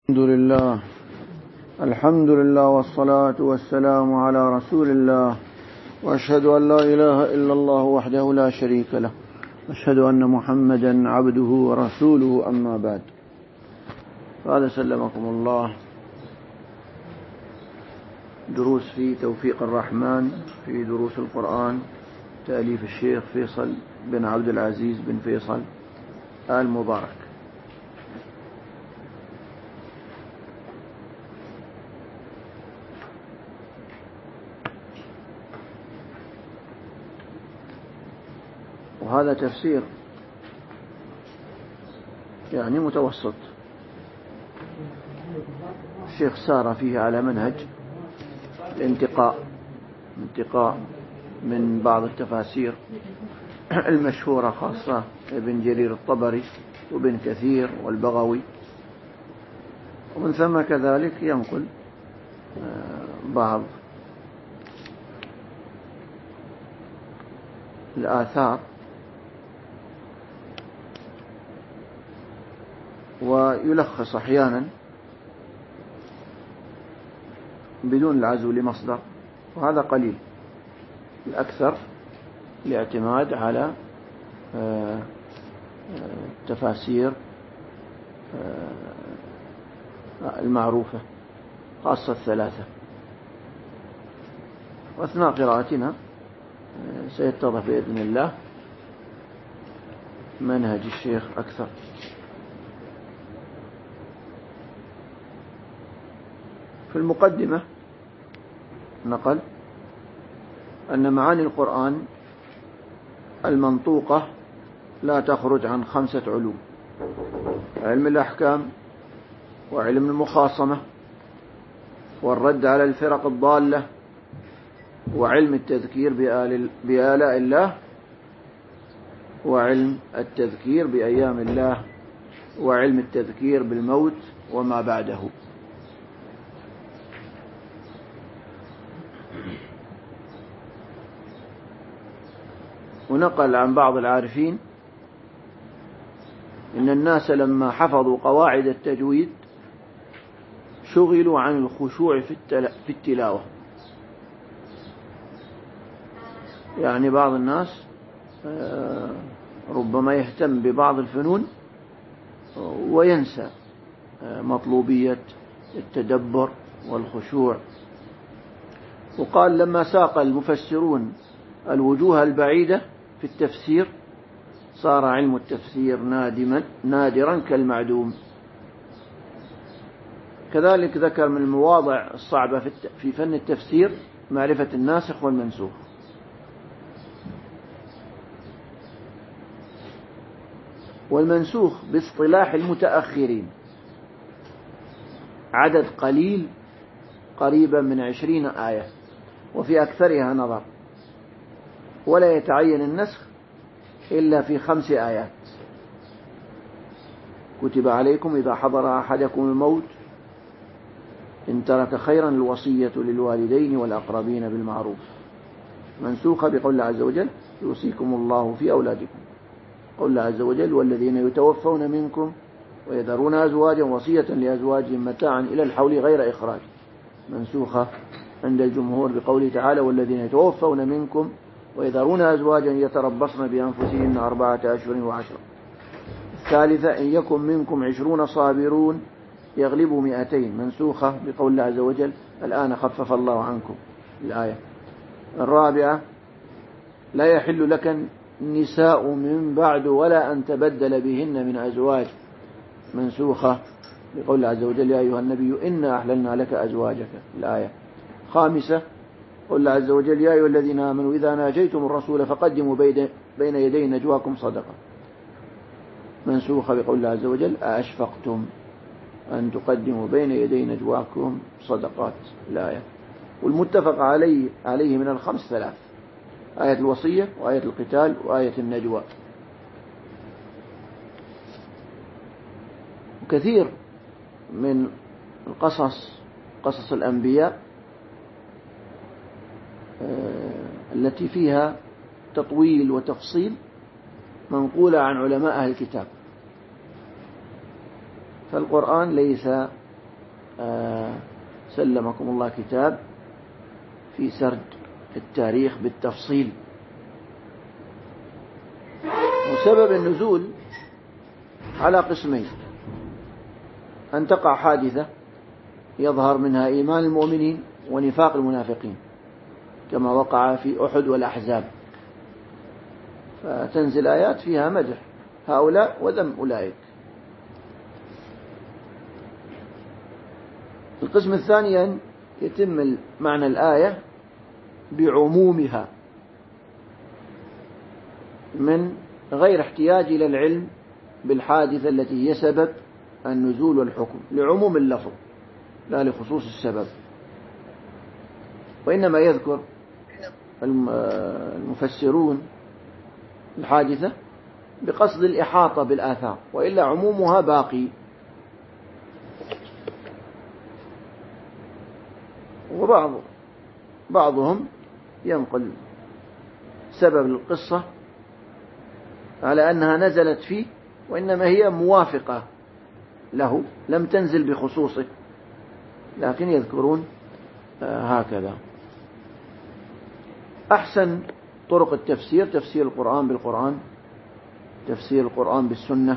الحمد لله والصلاة والسلام على رسول الله، وأشهد أن لا إله إلا الله وحده لا شريك له، وأشهد أن محمدا عبده ورسوله، أما بعد. فهذا سلمكم الله دروس في توفيق الرحمن في دروس القرآن، تأليف الشيخ فيصل بن عبد العزيز بن فيصل آل مبارك. وهذا تفسير يعني متوسط، الشيخ سار فيه على منهج الانتقاء من بعض التفاسير المشهورة، خاصة ابن جرير الطبري وابن كثير والبغوي، ومن ثم كذلك ينقل بعض الآثار ويلخص أحيانا بدون العزو لمصدر، وهذا قليل. الأكثر الاعتماد على التفاسير المعروفة، خاصة الثلاثة. وأثناء قراءتنا سيتضح بإذن الله منهج الشيخ أكثر. في المقدمة نقل أن معاني القرآن المنطوقة لا تخرج عن 5 علوم: علم الأحكام، وعلم المخاصمة، والرد على الفرق الضالة، وعلم التذكير بآلاء الله، وعلم التذكير بأيام الله، وعلم التذكير بالموت وما بعده. ونقل عن بعض العارفين إن الناس لما حفظوا قواعد التجويد شغلوا عن الخشوع في التلاوة. يعني بعض الناس ربما يهتم ببعض الفنون وينسى مطلوبية التدبر والخشوع. وقال لما ساق المفسرون الوجوه البعيدة في التفسير صار علم التفسير نادرا كالمعدوم. كذلك ذكر من المواضع الصعبة في فن التفسير معرفة الناسخ والمنسوخ. والمنسوخ باصطلاح المتأخرين عدد قليل قريبا من 20 آية، وفي أكثرها نظر، ولا يتعين النسخ إلا في 5 آيات: كتب عليكم إذا حضر أحدكم الموت إن ترك خيرا الوصية للوالدين والأقربين بالمعروف، منسوخة بقول الله عز وجل: يوصيكم الله في أولادكم. قول الله عز وجل: والذين يتوفون منكم ويذرون أزواجا وصية لأزواجهم متاعا إلى الحول غير إخراج، منسوخة عند الجمهور بقوله تعالى: والذين يتوفون منكم ويذرون أزواجا يتربصن بأنفسهن 4 أشهر و10. الثالثة: إن يكن منكم 20 صابرون يغلبوا 200، منسوخة بقول الله عز وجل: الآن خفف الله عنكم، الآية. الرابعة: لا يحل لك النساء من بعد ولا أن تبدل بهن من أزواج، منسوخة بقول الله عز وجل: يا أيها النبي إنا أحللنا لك أزواجك، الآية. خامسة: قل الله عز وجل: يا أيها الذين آمنوا إذا ناجيتم الرسول فقدموا بين يدي نجواكم صدقة، منسوخة بقول الله عز وجل: أأشفقتم أن تقدموا بين يدي نجواكم صدقات، الآية. والمتفق عليه من ال5 3: آية الوصية، وآية القتال، وآية النجوى. وكثير من قصص الأنبياء التي فيها تطويل وتفصيل منقولة عن علماء أهل الكتاب، فالقرآن ليس سلمكم الله كتاب في سرد التاريخ بالتفصيل. وسبب النزول على قسمين: أن تقع حادثة يظهر منها إيمان المؤمنين ونفاق المنافقين كما وقع في أحد والأحزاب، فتنزل آيات فيها مدح هؤلاء وذم أولئك. القسم الثاني أن يتم معنى الآية بعمومها من غير احتياج إلى العلم بالحادثة التي هي سبب النزول والحكم، لعموم اللفظ لا لخصوص السبب. وإنما يذكر المفسرون الحادثة بقصد الإحاطة بالآثار، وإلا عمومها باقي. وبعضهم ينقل سبب القصة على أنها نزلت فيه، وإنما هي موافقة له لم تنزل بخصوصه، لكن يذكرون هكذا. أحسن طرق التفسير تفسير القرآن بالقرآن، تفسير القرآن بالسنة.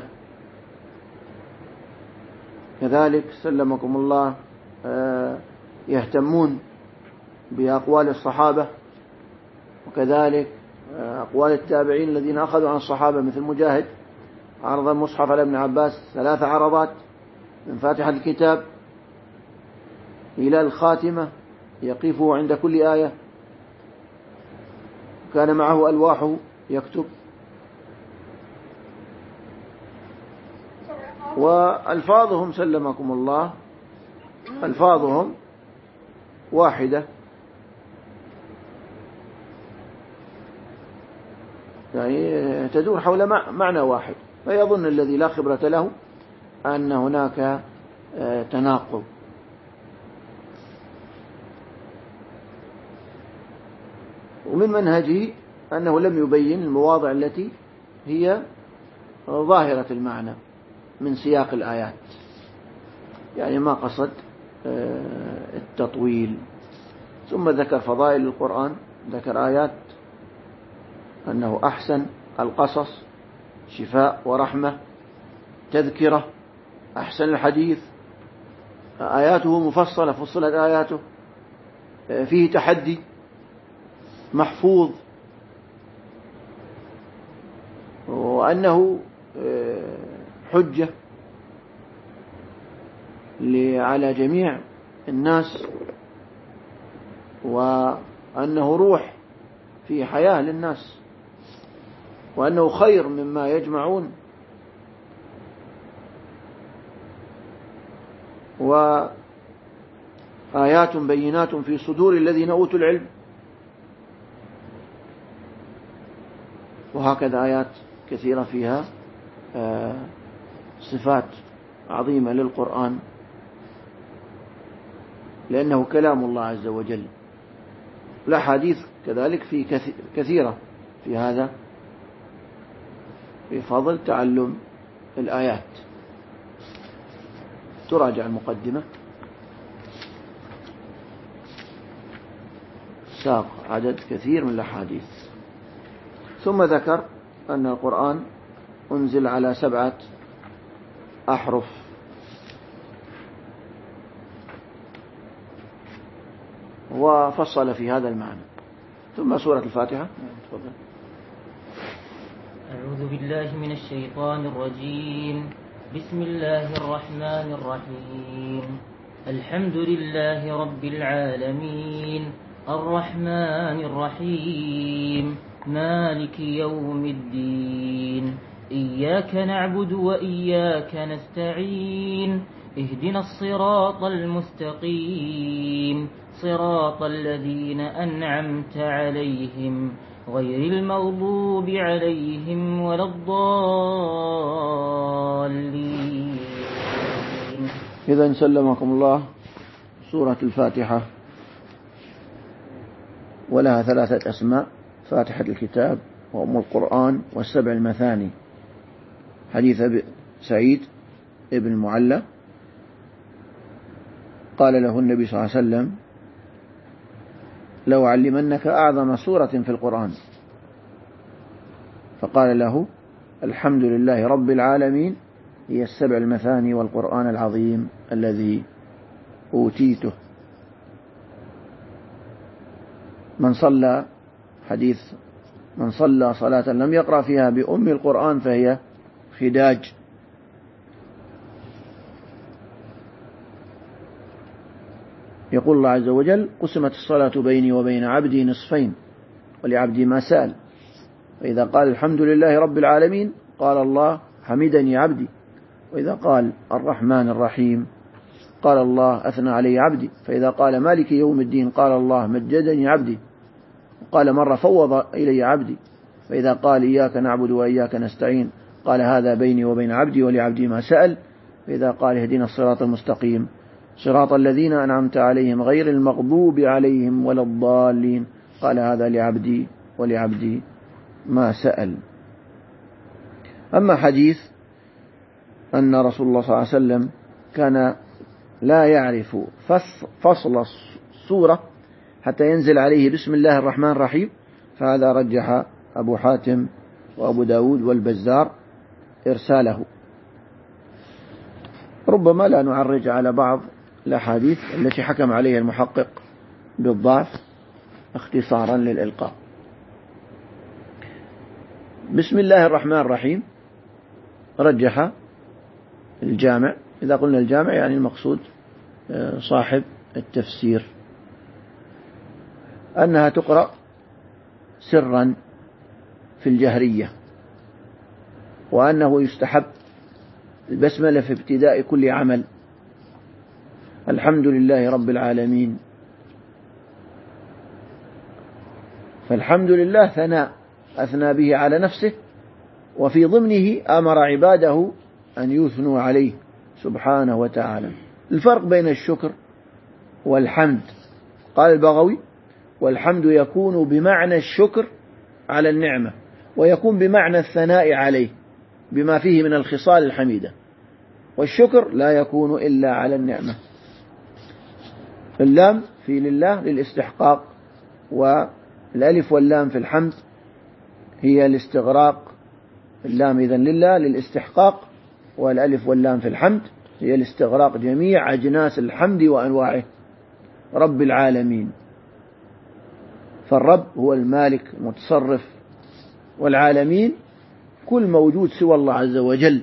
كذلك سلمكم الله يهتمون بأقوال الصحابة، وكذلك أقوال التابعين الذين أخذوا عن الصحابة، مثل مجاهد عرض المصحف على ابن عباس 3 عرضات من فاتحة الكتاب إلى الخاتمة يقفه عند كل آية، كان معه ألواحه يكتب. وألفاظهم سلمكم الله ألفاظهم واحدة، يعني تدور حول معنى واحد، فيظن الذي لا خبرة له أن هناك تناقض. ومن منهجه أنه لم يبين المواضع التي هي ظاهرة المعنى من سياق الآيات، يعني ما قصد التطويل. ثم ذكر فضائل القرآن، ذكر آيات أنه أحسن القصص، شفاء ورحمة، تذكرة، أحسن الحديث، آياته مفصلة، فصلت آياته، فيه تحدي، محفوظ، وأنه حجة على جميع الناس، وأنه روح في حياة للناس، وأنه خير مما يجمعون، وآيات بينات في صدور الذين أوتوا العلم. وهكذا آيات كثيرة فيها صفات عظيمة للقرآن، لأنه كلام الله عز وجل. الأحاديث كذلك في كثيرة في هذا، في فضل تعلم الآيات. تراجع المقدمة، ساق عدد كثير من الأحاديث. ثم ذكر أن القرآن أنزل على 7 أحرف، وفصل في هذا المعنى. ثم سورة الفاتحة. تفضل. أعوذ بالله من الشيطان الرجيم. بسم الله الرحمن الرحيم. الحمد لله رب العالمين، الرحمن الرحيم، مالك يوم الدين، إياك نعبد وإياك نستعين، اهدنا الصراط المستقيم، صراط الذين أنعمت عليهم غير المغضوب عليهم ولا الضالين. إذن سلمكم الله سورة الفاتحة، ولها 3 أسماء: فاتحة الكتاب، وأم القرآن، والسبع المثاني. حديث سعيد ابن المعلى قال له النبي صلى الله عليه وسلم: لو علمنك أعظم سورة في القرآن. فقال له: الحمد لله رب العالمين، هي 7 المثاني والقرآن العظيم الذي أوتيته. حديث من صلى صلاة لم يقرأ فيها بأم القرآن فهي خداج. يقول الله عز وجل: قسمت الصلاة بيني وبين عبدي نصفين ولعبدي ما سأل. فإذا قال الحمد لله رب العالمين قال الله: حمدني عبدي. وإذا قال الرحمن الرحيم قال الله: أثنى علي عبدي. فإذا قال مالك يوم الدين قال الله: مجدني عبدي. وقال مرة: فوض إلي عبدي. فإذا قال إياك نعبد وإياك نستعين قال: هذا بيني وبين عبدي ولعبدي ما سأل. فإذا قال: اهدنا الصراط المستقيم صراط الذين أنعمت عليهم غير المغضوب عليهم ولا الضالين قال: هذا لعبدي ولعبدي ما سأل. أما حديث أن رسول الله صلى الله عليه وسلم كان لا يعرف فصل السورة حتى ينزل عليه بسم الله الرحمن الرحيم، فهذا رجح أبو حاتم وأبو داود والبزار إرساله. ربما لا نعرج على بعض الأحاديث التي حكم عليها المحقق بالضعف اختصارا للإلقاء. بسم الله الرحمن الرحيم رجح الجامع. إذا قلنا الجامع يعني المقصود صاحب التفسير، أنها تقرأ سرا في الجهرية، وأنه يستحب البسملة في ابتداء كل عمل. الحمد لله رب العالمين، فالحمد لله ثناء أثنى به على نفسه، وفي ضمنه أمر عباده أن يثنوا عليه سبحانه وتعالى. الفرق بين الشكر والحمد، قال البغوي: والحمد يكون بمعنى الشكر على النعمة، ويكون بمعنى الثناء عليه بما فيه من الخصال الحميدة، والشكر لا يكون إلا على النعمة. اللام في لله للاستحقاق، والألف واللام في الحمد هي الاستغراق. اللام إذن لله للاستحقاق، والألف واللام في الحمد هي الاستغراق جميع أجناس الحمد وأنواعه. رب العالمين، فالرب هو المالك المتصرف، والعالمين كل موجود سوى الله عز وجل.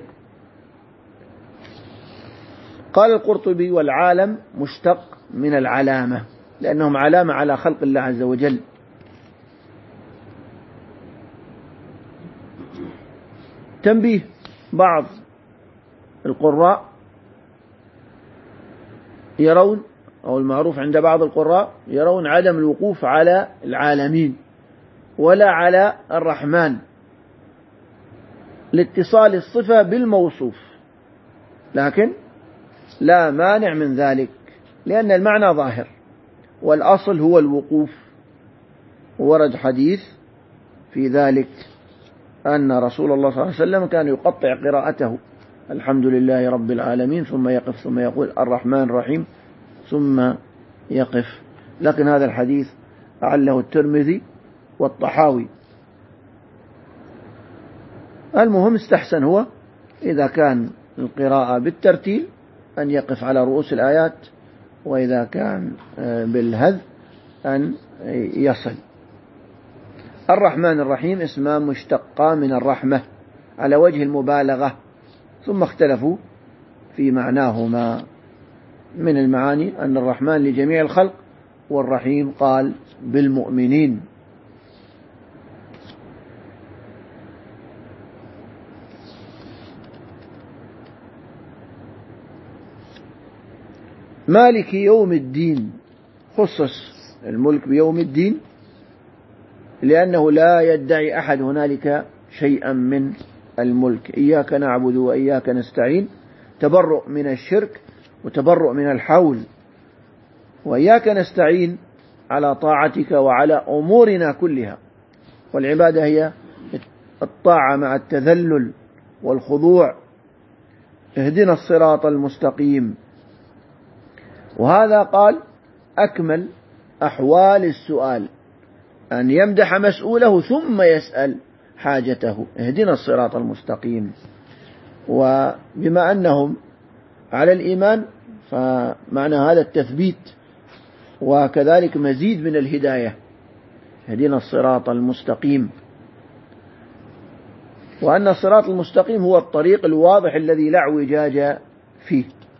قال القرطبي: والعالم مشتق من العلامة، لأنهم علامة على خلق الله عز وجل. تنبيه: بعض القراء يرون، أو المعروف عند بعض القراء يرون عدم الوقوف على العالمين ولا على الرحمن لاتصال الصفة بالموصوف، لكن لا مانع من ذلك لأن المعنى ظاهر، والأصل هو الوقوف. ورد حديث في ذلك أن رسول الله صلى الله عليه وسلم كان يقطع قراءته: الحمد لله رب العالمين، ثم يقف، ثم يقول الرحمن الرحيم، ثم يقف. لكن هذا الحديث أعله الترمذي والطحاوي. المهم استحسن هو إذا كان القراءة بالترتيل أن يقف على رؤوس الآيات، وإذا كان بالهذ أن يصل. الرحمن الرحيم اسمان مشتقا من الرحمة على وجه المبالغة، ثم اختلفوا في معناهما. من المعاني أن الرحمن لجميع الخلق، والرحيم قال بالمؤمنين. مالك يوم الدين، خصص الملك بيوم الدين لأنه لا يدعي أحد هنالك شيئا من الملك. إياك نعبد وإياك نستعين، تبرؤ من الشرك وتبرؤ من الحول، وإياك نستعين على طاعتك وعلى أمورنا كلها. والعبادة هي الطاعة مع التذلل والخضوع. اهدنا الصراط المستقيم. وهذا قال أكمل أحوال السؤال أن يمدح مسؤوله ثم يسأل حاجته، اهدنا الصراط المستقيم. وبما أنهم على الإيمان فمعنى هذا التثبيت وكذلك مزيد من الهداية، اهدنا الصراط المستقيم. وأن الصراط المستقيم هو الطريق الواضح الذي لا اعوجاج فيه،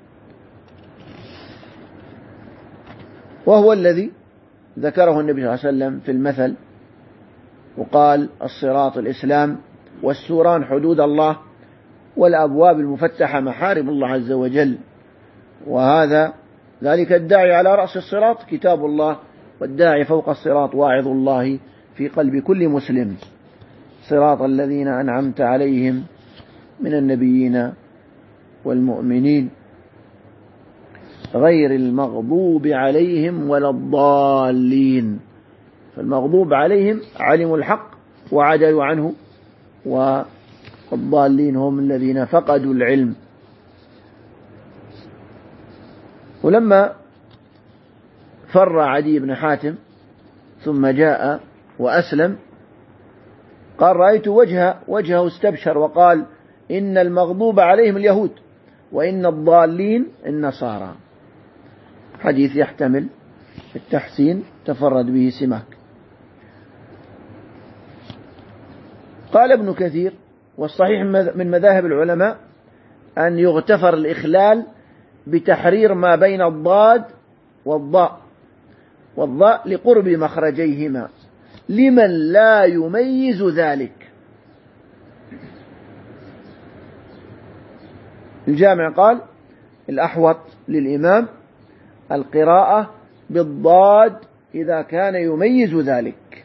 وهو الذي ذكره النبي صلى الله عليه وسلم في المثل، وقال الصراط الإسلام، والسوران حدود الله، والأبواب المفتحة محارم الله عز وجل. وهذا ذلك الداعي على رأس الصراط كتاب الله، والداعي فوق الصراط واعظ الله في قلب كل مسلم. صراط الذين أنعمت عليهم من النبيين والمؤمنين غير المغضوب عليهم ولا الضالين. فالمغضوب عليهم علموا الحق وعدلوا عنه، والضالين هم الذين فقدوا العلم. ولما فر عدي بن حاتم ثم جاء وأسلم قال رأيت وجهه استبشر وقال إن المغضوب عليهم اليهود وإن الضالين النصارى. حديث يحتمل التحسين تفرد به سماك. قال ابن كثير والصحيح من مذاهب العلماء أن يغتفر الإخلال بتحرير ما بين الضاد والضاء، والضاء لقرب مخرجيهما لمن لا يميز ذلك. الجامع قال الأحوط للإمام القراءة بالضاد إذا كان يميز ذلك.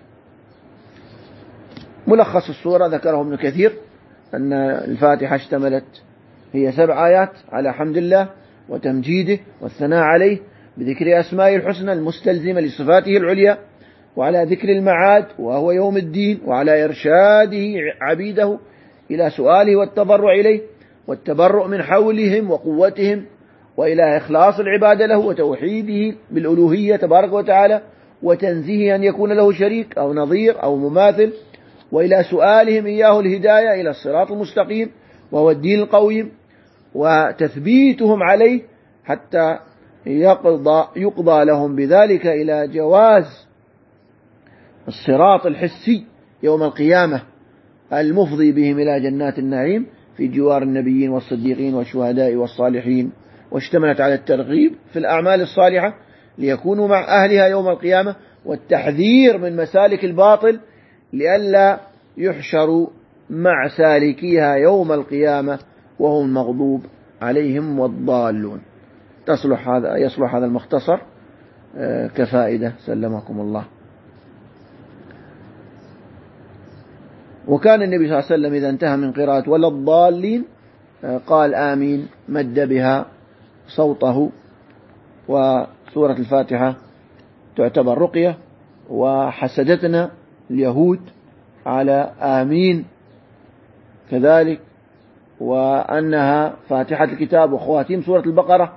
ملخص السورة ذكره ابن كثير أن الفاتحة اشتملت هي 7 آيات على حمد الله وتمجيده والثناء عليه بذكر أسمائه الحسنى المستلزمة لصفاته العليا، وعلى ذكر المعاد وهو يوم الدين، وعلى إرشاده عبيده إلى سؤاله والتضرع إليه والتبرؤ من حولهم وقوتهم، وإلى إخلاص العبادة له وتوحيده بالألوهية تبارك وتعالى وتنزيه أن يكون له شريك أو نظير أو مماثل، وإلى سؤالهم إياه الهداية إلى الصراط المستقيم وهو الدين القويم، وتثبيتهم عليه حتى يقضى لهم بذلك إلى جواز الصراط الحسي يوم القيامة المفضي بهم إلى جنات النعيم في جوار النبيين والصديقين والشهداء والصالحين، واشتملت على الترغيب في الأعمال الصالحة ليكونوا مع أهلها يوم القيامة، والتحذير من مسالك الباطل لئلا يحشروا مع سالكيها يوم القيامة وهم المغضوب عليهم والضالون. يصلح هذا المختصر كفائدة سلمكم الله. وكان النبي صلى الله عليه وسلم إذا انتهى من قراءة ولا الضالين قال آمين، مد بها صوته. وسورة الفاتحة تعتبر رقية، وحسدتنا اليهود على آمين كذلك، وأنها فاتحة الكتاب وخواتيم سورة البقرة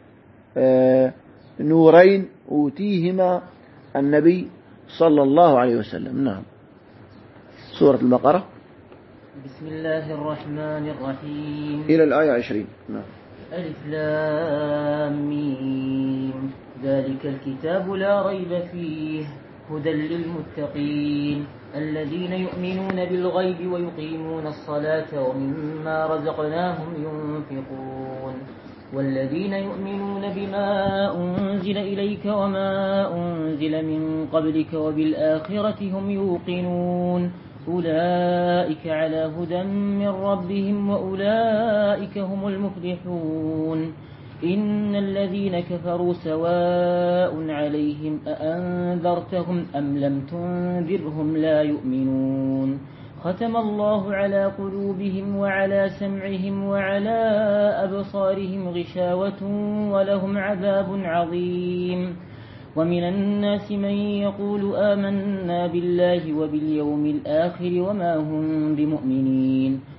نورين أوتيهما النبي صلى الله عليه وسلم. نعم. سورة البقرة بسم الله الرحمن الرحيم إلى الآية 20. نعم. ألف لام ميم ذلك الكتاب لا ريب فيه هدى للمتقين الذين يؤمنون بالغيب ويقيمون الصلاة ومما رزقناهم ينفقون والذين يؤمنون بما أنزل إليك وما أنزل من قبلك وبالآخرة هم يوقنون أولئك على هدى من ربهم وأولئك هم المفلحون إن الذين كفروا سواء عليهم أأنذرتهم أم لم تنذرهم لا يؤمنون ختم الله على قلوبهم وعلى سمعهم وعلى أبصارهم غشاوة ولهم عذاب عظيم ومن الناس من يقول آمنا بالله وباليوم الآخر وما هم بمؤمنين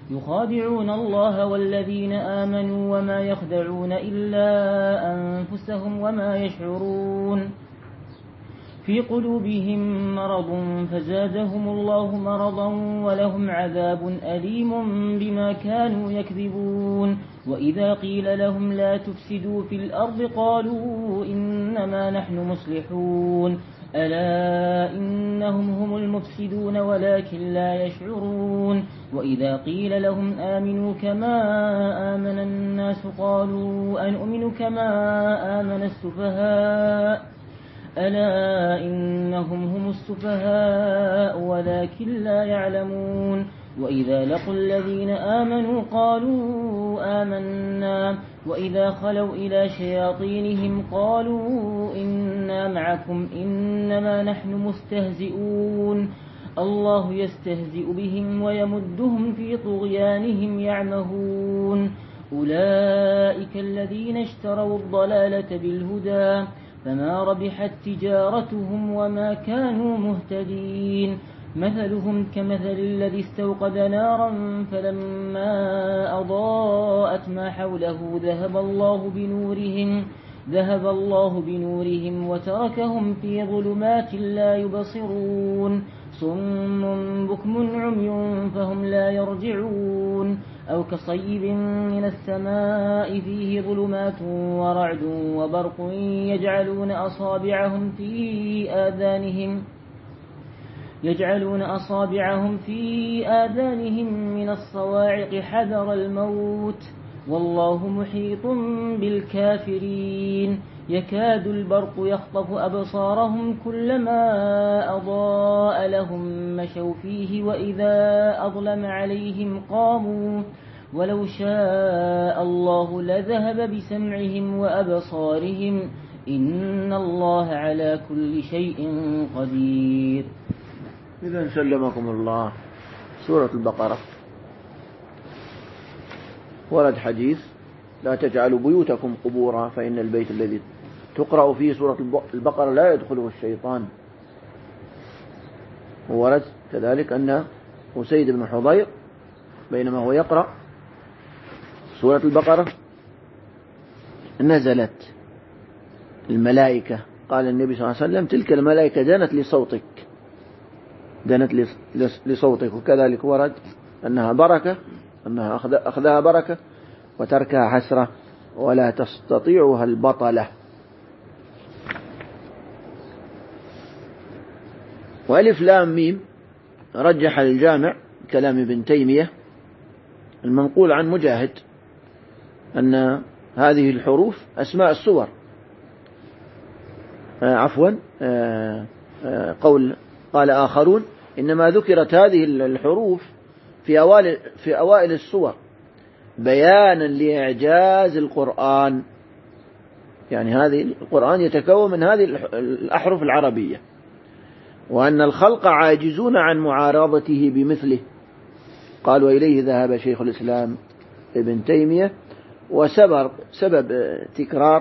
يخادعون الله والذين آمنوا وما يخدعون إلا أنفسهم وما يشعرون في قلوبهم مرض فزادهم الله مرضا ولهم عذاب أليم بما كانوا يكذبون وإذا قيل لهم لا تفسدوا في الأرض قالوا إنما نحن مصلحون ألا إنهم هم المفسدون ولكن لا يشعرون وإذا قيل لهم آمنوا كما آمن الناس قالوا أنؤمن كما آمن السفهاء ألا إنهم هم السفهاء ولكن لا يعلمون وإذا لقوا الذين آمنوا قالوا آمنا وإذا خلوا إلى شياطينهم قالوا إنا معكم إنما نحن مستهزئون الله يستهزئ بهم ويمدهم في طغيانهم يعمهون أولئك الذين اشتروا الضلالة بالهدى فما ربحت تجارتهم وما كانوا مهتدين مثلهم كمثل الذي استوقد نارا فلما أضاءت ما حوله ذهب الله بنورهم وتركهم في ظلمات لا يبصرون صم بكم عمي فهم لا يرجعون أو كصيب من السماء فيه ظلمات ورعد وبرق يجعلون أصابعهم في آذانهم من الصواعق حذر الموت والله محيط بالكافرين يكاد البرق يخطف أبصارهم كلما أضاء لهم مشوا فيه وإذا أظلم عليهم قاموا ولو شاء الله لذهب بسمعهم وأبصارهم إن الله على كل شيء قدير. إذا سلمكم الله. سورة البقرة ورد حديث لا تجعلوا بيوتكم قبورا فإن البيت الذي تقرأ فيه سورة البقرة لا يدخله الشيطان. وورد كذلك أن أسيد بن حضير بينما هو يقرأ سورة البقرة نزلت الملائكة، قال النبي صلى الله عليه وسلم تلك الملائكة دنت لصوتك. وكذلك ورد أنها بركة، أنها أخذها بركة وتركها حسرة ولا تستطيعها البطلة. وألف لام ميم رجح الجامع كلام ابن تيمية المنقول عن مجاهد أن هذه الحروف أسماء السور. قال آخرون إنما ذكرت هذه الحروف في أوائل السور بيانا لإعجاز القرآن، يعني هذه القرآن يتكون من هذه الأحرف العربية، وأن الخلق عاجزون عن معارضته بمثله. قال وإليه ذهب شيخ الإسلام ابن تيمية. وسبب تكرار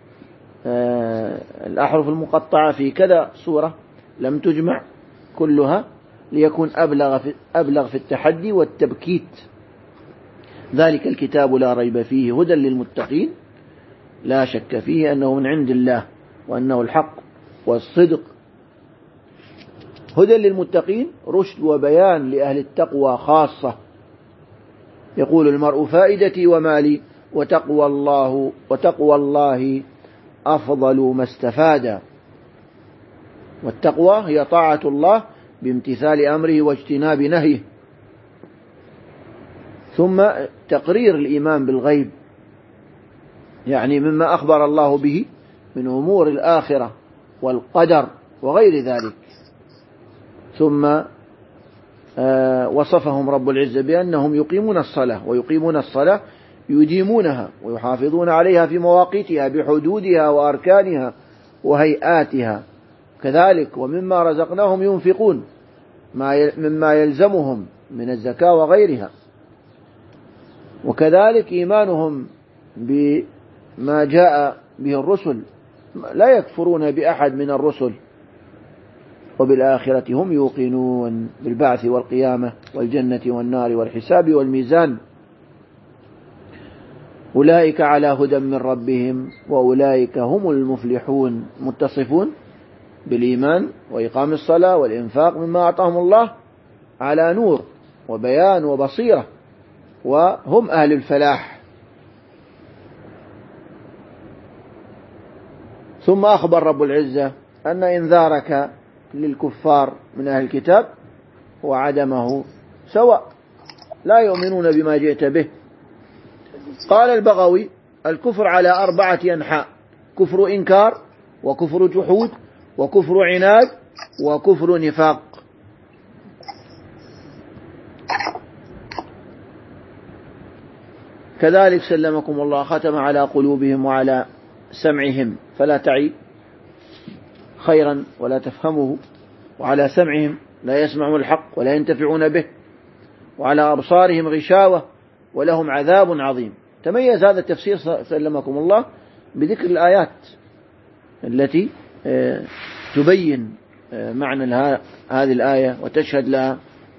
الأحرف المقطعة في كذا سورة لم تجمع كلها ليكون أبلغ في التحدي والتبكيت. ذلك الكتاب لا ريب فيه هدى للمتقين، لا شك فيه أنه من عند الله وأنه الحق والصدق. هدى للمتقين رشد وبيان لأهل التقوى خاصة. يقول المرء فائدتي ومالي وتقوى الله أفضل ما استفاد. والتقوى هي طاعة الله بامتثال أمره واجتناب نهيه. ثم تقرير الإيمان بالغيب، يعني مما أخبر الله به من أمور الآخرة والقدر وغير ذلك. ثم وصفهم رب العزة بأنهم يقيمون الصلاة يديمونها ويحافظون عليها في مواقيتها بحدودها وأركانها وهيئاتها. كذلك ومما رزقناهم ينفقون مما يلزمهم من الزكاة وغيرها. وكذلك إيمانهم بما جاء به الرسل، لا يكفرون بأحد من الرسل وبالآخرة هم يوقنون بالبعث والقيامة والجنة والنار والحساب والميزان أولئك على هدى من ربهم وأولئك هم المفلحون. متصفون بالإيمان وإقام الصلاة والإنفاق مما أعطاهم الله على نور وبيان وبصيرة، وهم أهل الفلاح. ثم أخبر رب العزة أن إنذارك للكفار من أهل الكتاب وعدمه سواء، لا يؤمنون بما جئت به. قال البغوي: الكفر على 4 أنحاء: كفر إنكار، وكفر جحود، وكفر عناد، وكفر نفاق. كذلك سلمكم الله ختم على قلوبهم وعلى سمعهم فلا تعي خيرا ولا تفهمه، وعلى سمعهم لا يسمعون الحق ولا ينتفعون به، وعلى أبصارهم غشاوة ولهم عذاب عظيم. تميز هذا التفسير سلمكم الله بذكر الآيات التي تبين معنى هذه الآية وتشهد لها.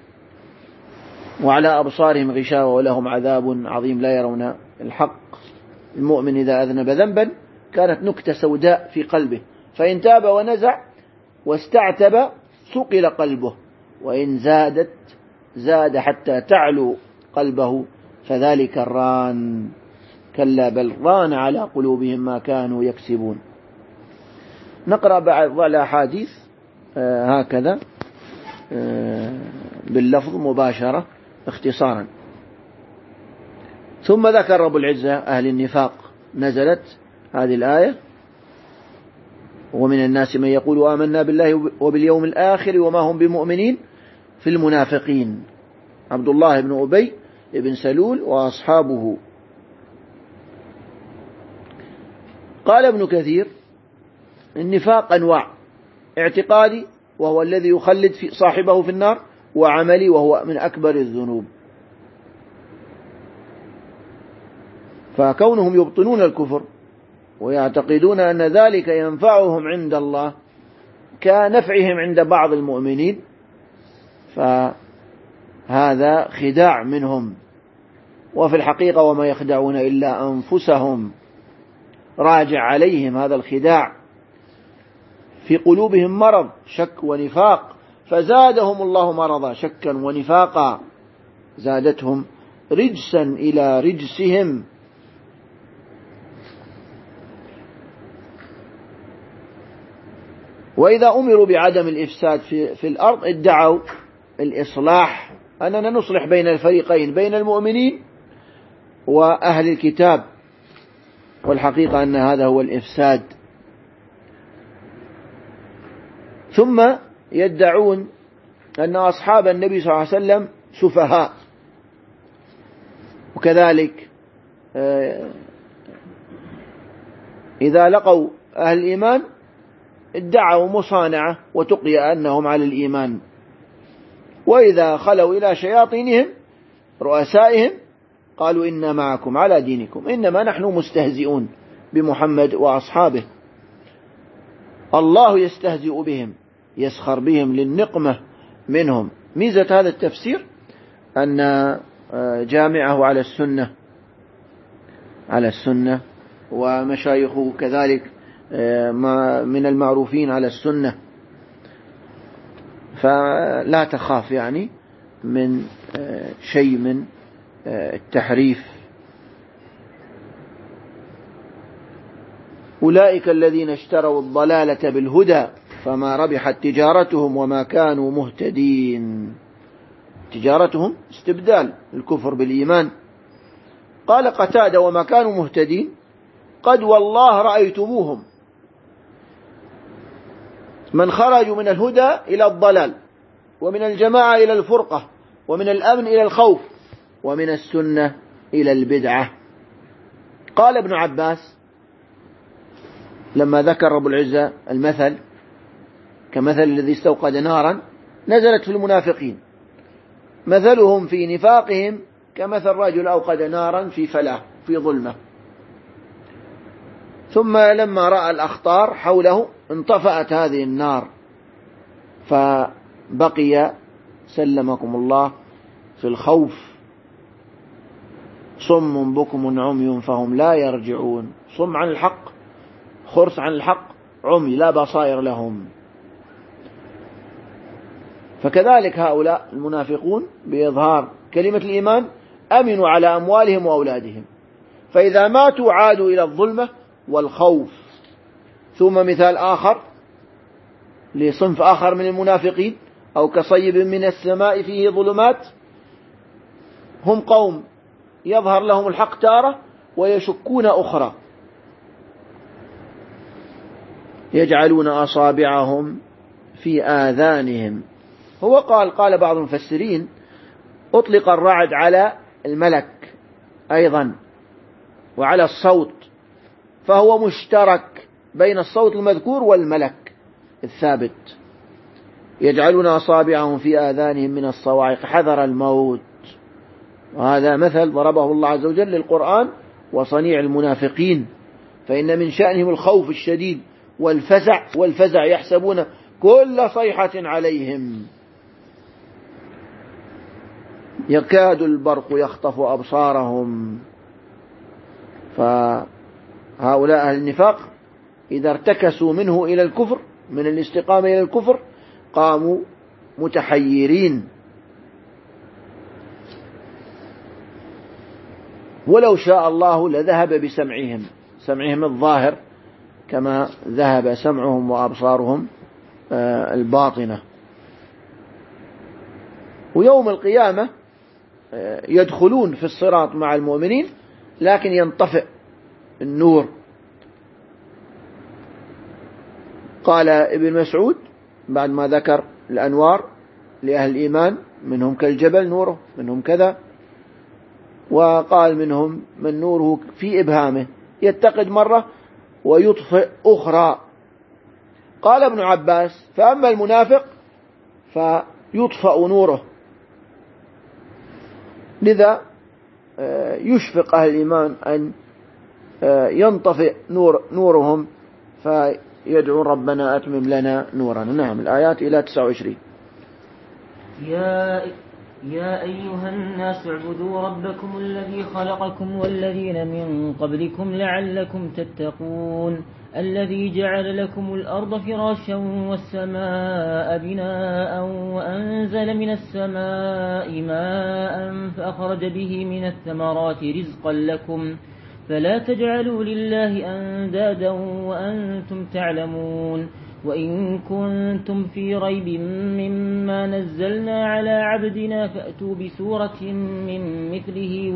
وعلى أبصارهم غشاوة ولهم عذاب عظيم لا يرون الحق. المؤمن إذا أذنب ذنبا كانت نكتة سوداء في قلبه، فإن تاب ونزع واستعتب ثقل قلبه، وإن زاد حتى تعلو قلبه، فذلك الران. كلا بل ران على قلوبهم ما كانوا يكسبون. نقرأ بعض الأحاديث هكذا باللفظ مباشرة اختصارا. ثم ذكر رب العزة أهل النفاق. نزلت هذه الآية: ومن الناس من يقول آمنا بالله وباليوم الآخر وما هم بمؤمنين. في المنافقين عبد الله بن أبي بن سلول وأصحابه. قال ابن كثير: النفاق أنواع: اعتقادي وهو الذي يخلد في صاحبه في النار، وعملي وهو من أكبر الذنوب. فكونهم يبطنون الكفر ويعتقدون أن ذلك ينفعهم عند الله كنفعهم عند بعض المؤمنين، فهذا خداع منهم، وفي الحقيقة وما يخدعون إلا أنفسهم. راجع عليهم هذا الخداع. في قلوبهم مرض، شك ونفاق، فزادهم الله مرضا، شكا ونفاقا، زادتهم رجسا إلى رجسهم. وإذا أمروا بعدم الإفساد في الأرض ادعوا الإصلاح، أننا نصلح بين الفريقين، بين المؤمنين وأهل الكتاب، والحقيقة أن هذا هو الإفساد. ثم يدعون أن أصحاب النبي صلى الله عليه وسلم سفهاء، وكذلك إذا لقوا أهل الإيمان ادعوا مصانعة وتقي أنهم على الإيمان، وإذا خلوا إلى شياطينهم رؤسائهم قالوا إنا معكم على دينكم إنما نحن مستهزئون بمحمد وأصحابه. الله يستهزئ بهم يسخر بهم للنقمة منهم. ميزة هذا التفسير أن جامعه على السنة ومشايخه كذلك من المعروفين على السنة، فلا تخاف يعني من شيء من التحريف. أولئك الذين اشتروا الضلالة بالهدى فما ربحت تجارتهم وما كانوا مهتدين. تجارتهم استبدال الكفر بالإيمان. قال قتادة: وما كانوا مهتدين قد والله رأيتموهم، من خرجوا من الهدى إلى الضلال، ومن الجماعة إلى الفرقة، ومن الأمن إلى الخوف، ومن السنة إلى البدعة. قال ابن عباس لما ذكر رب العزة المثل كمثل الذي استوقد نارا، نزلت في المنافقين: مثلهم في نفاقهم كمثل رجل أوقد نارا في فلاة في ظلمة، ثم لما رأى الأخطار حوله انطفأت هذه النار، فبقي سلمكم الله في الخوف صم بكم عمي فهم لا يرجعون. صم عن الحق، خرس عن الحق، عمي لا بصائر لهم. فكذلك هؤلاء المنافقون بإظهار كلمة الإيمان أمنوا على أموالهم وأولادهم، فإذا ماتوا عادوا إلى الظلمة والخوف. ثم مثال آخر لصنف آخر من المنافقين: أو كصيب من السماء فيه ظلمات، هم قوم يظهر لهم الحق تارة ويشكون أخرى، يجعلون أصابعهم في آذانهم. هو قال بعض المفسرين أطلق الرعد على الملك أيضا وعلى الصوت، فهو مشترك بين الصوت المذكور والملك الثابت. يجعلون أصابعهم في آذانهم من الصواعق حذر الموت. وهذا مثل ضربه الله عز وجل للقرآن وصنيع المنافقين، فإن من شأنهم الخوف الشديد والفزع يحسبون كل صيحة عليهم. يكاد البرق يخطف أبصارهم. فهؤلاء أهل النفاق إذا ارتكسوا منه إلى الكفر، من الاستقامة إلى الكفر، قاموا متحيرين. ولو شاء الله لذهب بسمعهم، سمعهم الظاهر، كما ذهب سمعهم وأبصارهم الباطنة. ويوم القيامة يدخلون في الصراط مع المؤمنين، لكن ينطفئ النور. قال ابن مسعود بعد ما ذكر الأنوار لأهل الإيمان: منهم كالجبل نوره، منهم كذا. وقال: منهم من نوره في إبهامه، يتقد مرة ويطفئ أخرى. قال ابن عباس: فأما المنافق فيطفأ نوره. لذا يشفق أهل الإيمان أن ينطفئ نورهم، فيدعو ربنا أتمم لنا نورنا. نعم، الآيات إلى 29. يا أيها الناس اعبدوا ربكم الذي خلقكم والذين من قبلكم لعلكم تتقون، الذي جعل لكم الأرض فراشا والسماء بناء وأنزل من السماء ماء فأخرج به من الثمرات رزقا لكم، فلا تجعلوا لله أندادا وأنتم تعلمون. وإن كنتم في ريب مما نزلنا على عبدنا فأتوا بسورة من مثله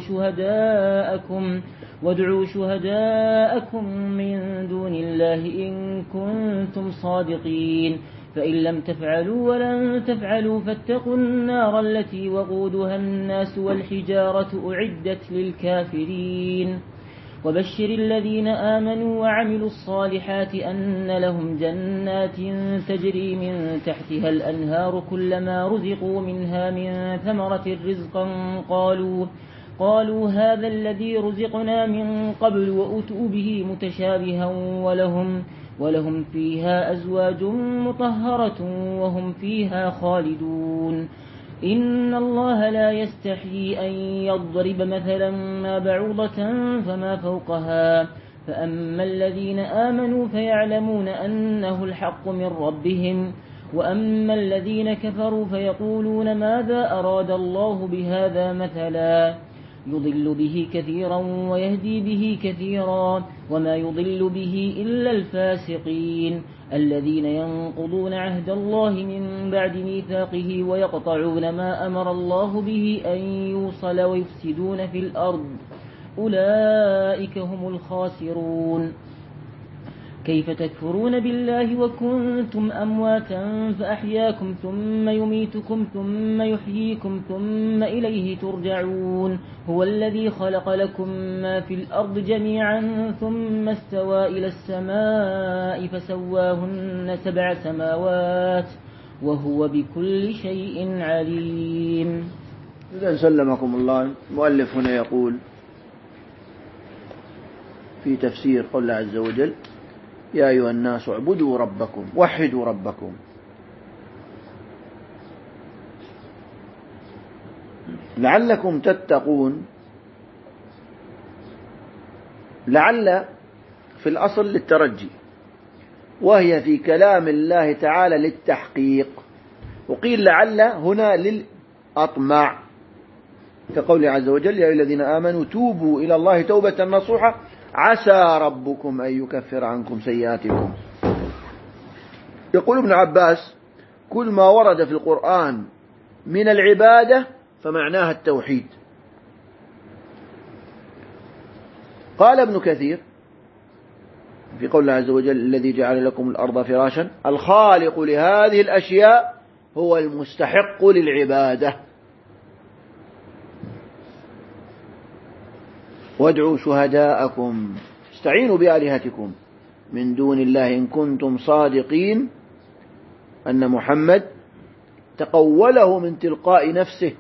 وادعوا شهداءكم من دون الله إن كنتم صادقين، فإن لم تفعلوا ولن تفعلوا فاتقوا النار التي وقودها الناس والحجارة أعدت للكافرين. وبشر الذين آمنوا وعملوا الصالحات أن لهم جنات تجري من تحتها الأنهار كلما رزقوا منها من ثمرة رزقا قالوا هذا الذي رزقنا من قبل وأتوا به متشابها ولهم فيها أزواج مطهرة وهم فيها خالدون. إن الله لا يستحيي أن يضرب مثلا ما بعوضة فما فوقها، فأما الذين آمنوا فيعلمون أنه الحق من ربهم، وأما الذين كفروا فيقولون ماذا أراد الله بهذا مثلا، يضل به كثيرا ويهدي به كثيرا وما يضل به إلا الفاسقين الذين ينقضون عهد الله من بعد ميثاقه ويقطعون ما أمر الله به أن يوصل ويفسدون في الأرض، أولئك هم الخاسرون. كيف تكفرون بالله وكنتم أمواتا فأحياكم ثم يميتكم ثم يحييكم ثم إليه ترجعون. هو الذي خلق لكم ما في الأرض جميعا ثم استوى إلى السماء فسواهن 7 سماوات وهو بكل شيء عليم. إذن سلمكم الله. المؤلف هنا يقول في تفسير قول الله عز وجل: يا أيها الناس اعبدوا ربكم، وحدوا ربكم. لعلكم تتقون. لعل في الأصل للترجي، وهي في كلام الله تعالى للتحقيق، وقيل لعل هنا للأطمع، كقوله عز وجل: يا أيها الذين آمنوا توبوا إلى الله توبة نصوحا عسى ربكم أن يكفر عنكم سيئاتكم. يقول ابن عباس: كل ما ورد في القرآن من العبادة فمعناها التوحيد. قال ابن كثير في قول الله عز وجل: الذي جعل لكم الأرض فراشا، الخالق لهذه الأشياء هو المستحق للعبادة. وادعوا شهداءكم، استعينوا بآلهتكم من دون الله إن كنتم صادقين أن محمد تقوله من تلقاء نفسه،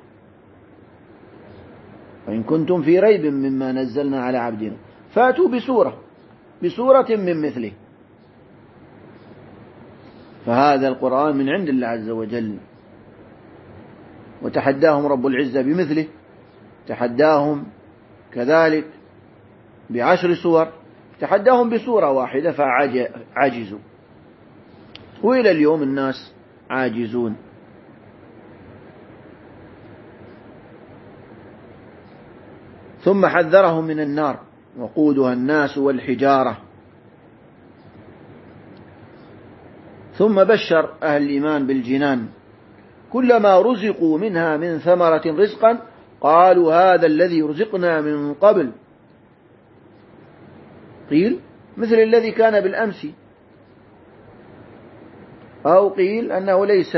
وإن كنتم في ريب مما نزلنا على عبدنا فاتوا بسورة من مثله. فهذا القرآن من عند الله عز وجل، وتحداهم رب العزة بمثله، تحداهم كذلك ب10 سور، تحداهم بسورة واحدة فعجزوا، وإلى اليوم الناس عاجزون. ثم حذرهم من النار وقودها الناس والحجارة. ثم بشر أهل الإيمان بالجنان، كلما رزقوا منها من ثمرة رزقا قالوا هذا الذي رزقنا من قبل، قيل مثل الذي كان بالأمس، أو قيل أنه ليس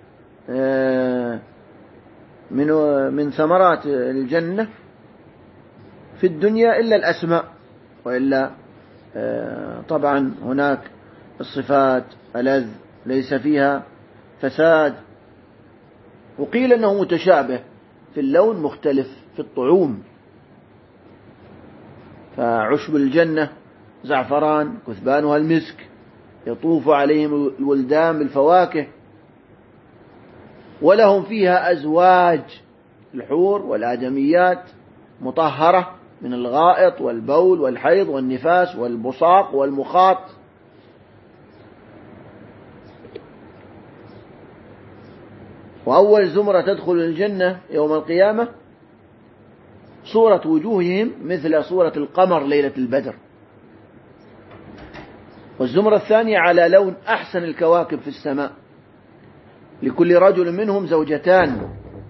من ثمرات الجنة في الدنيا إلا الأسماء، وإلا طبعا هناك الصفات ألذ ليس فيها فساد. وقيل أنه متشابه في اللون مختلف في الطعوم، فعشب الجنة زعفران كثبانها المسك، يطوف عليهم الولدان بالفواكه، ولهم فيها أزواج الحور والآدميات مطهرة من الغائط والبول والحيض والنفاس والبصاق والمخاط. وأول زمرة تدخل الجنة يوم القيامة صورة وجوههم مثل صورة القمر ليلة البدر، والزمرة الثانية على لون أحسن الكواكب في السماء، لكل رجل منهم زوجتان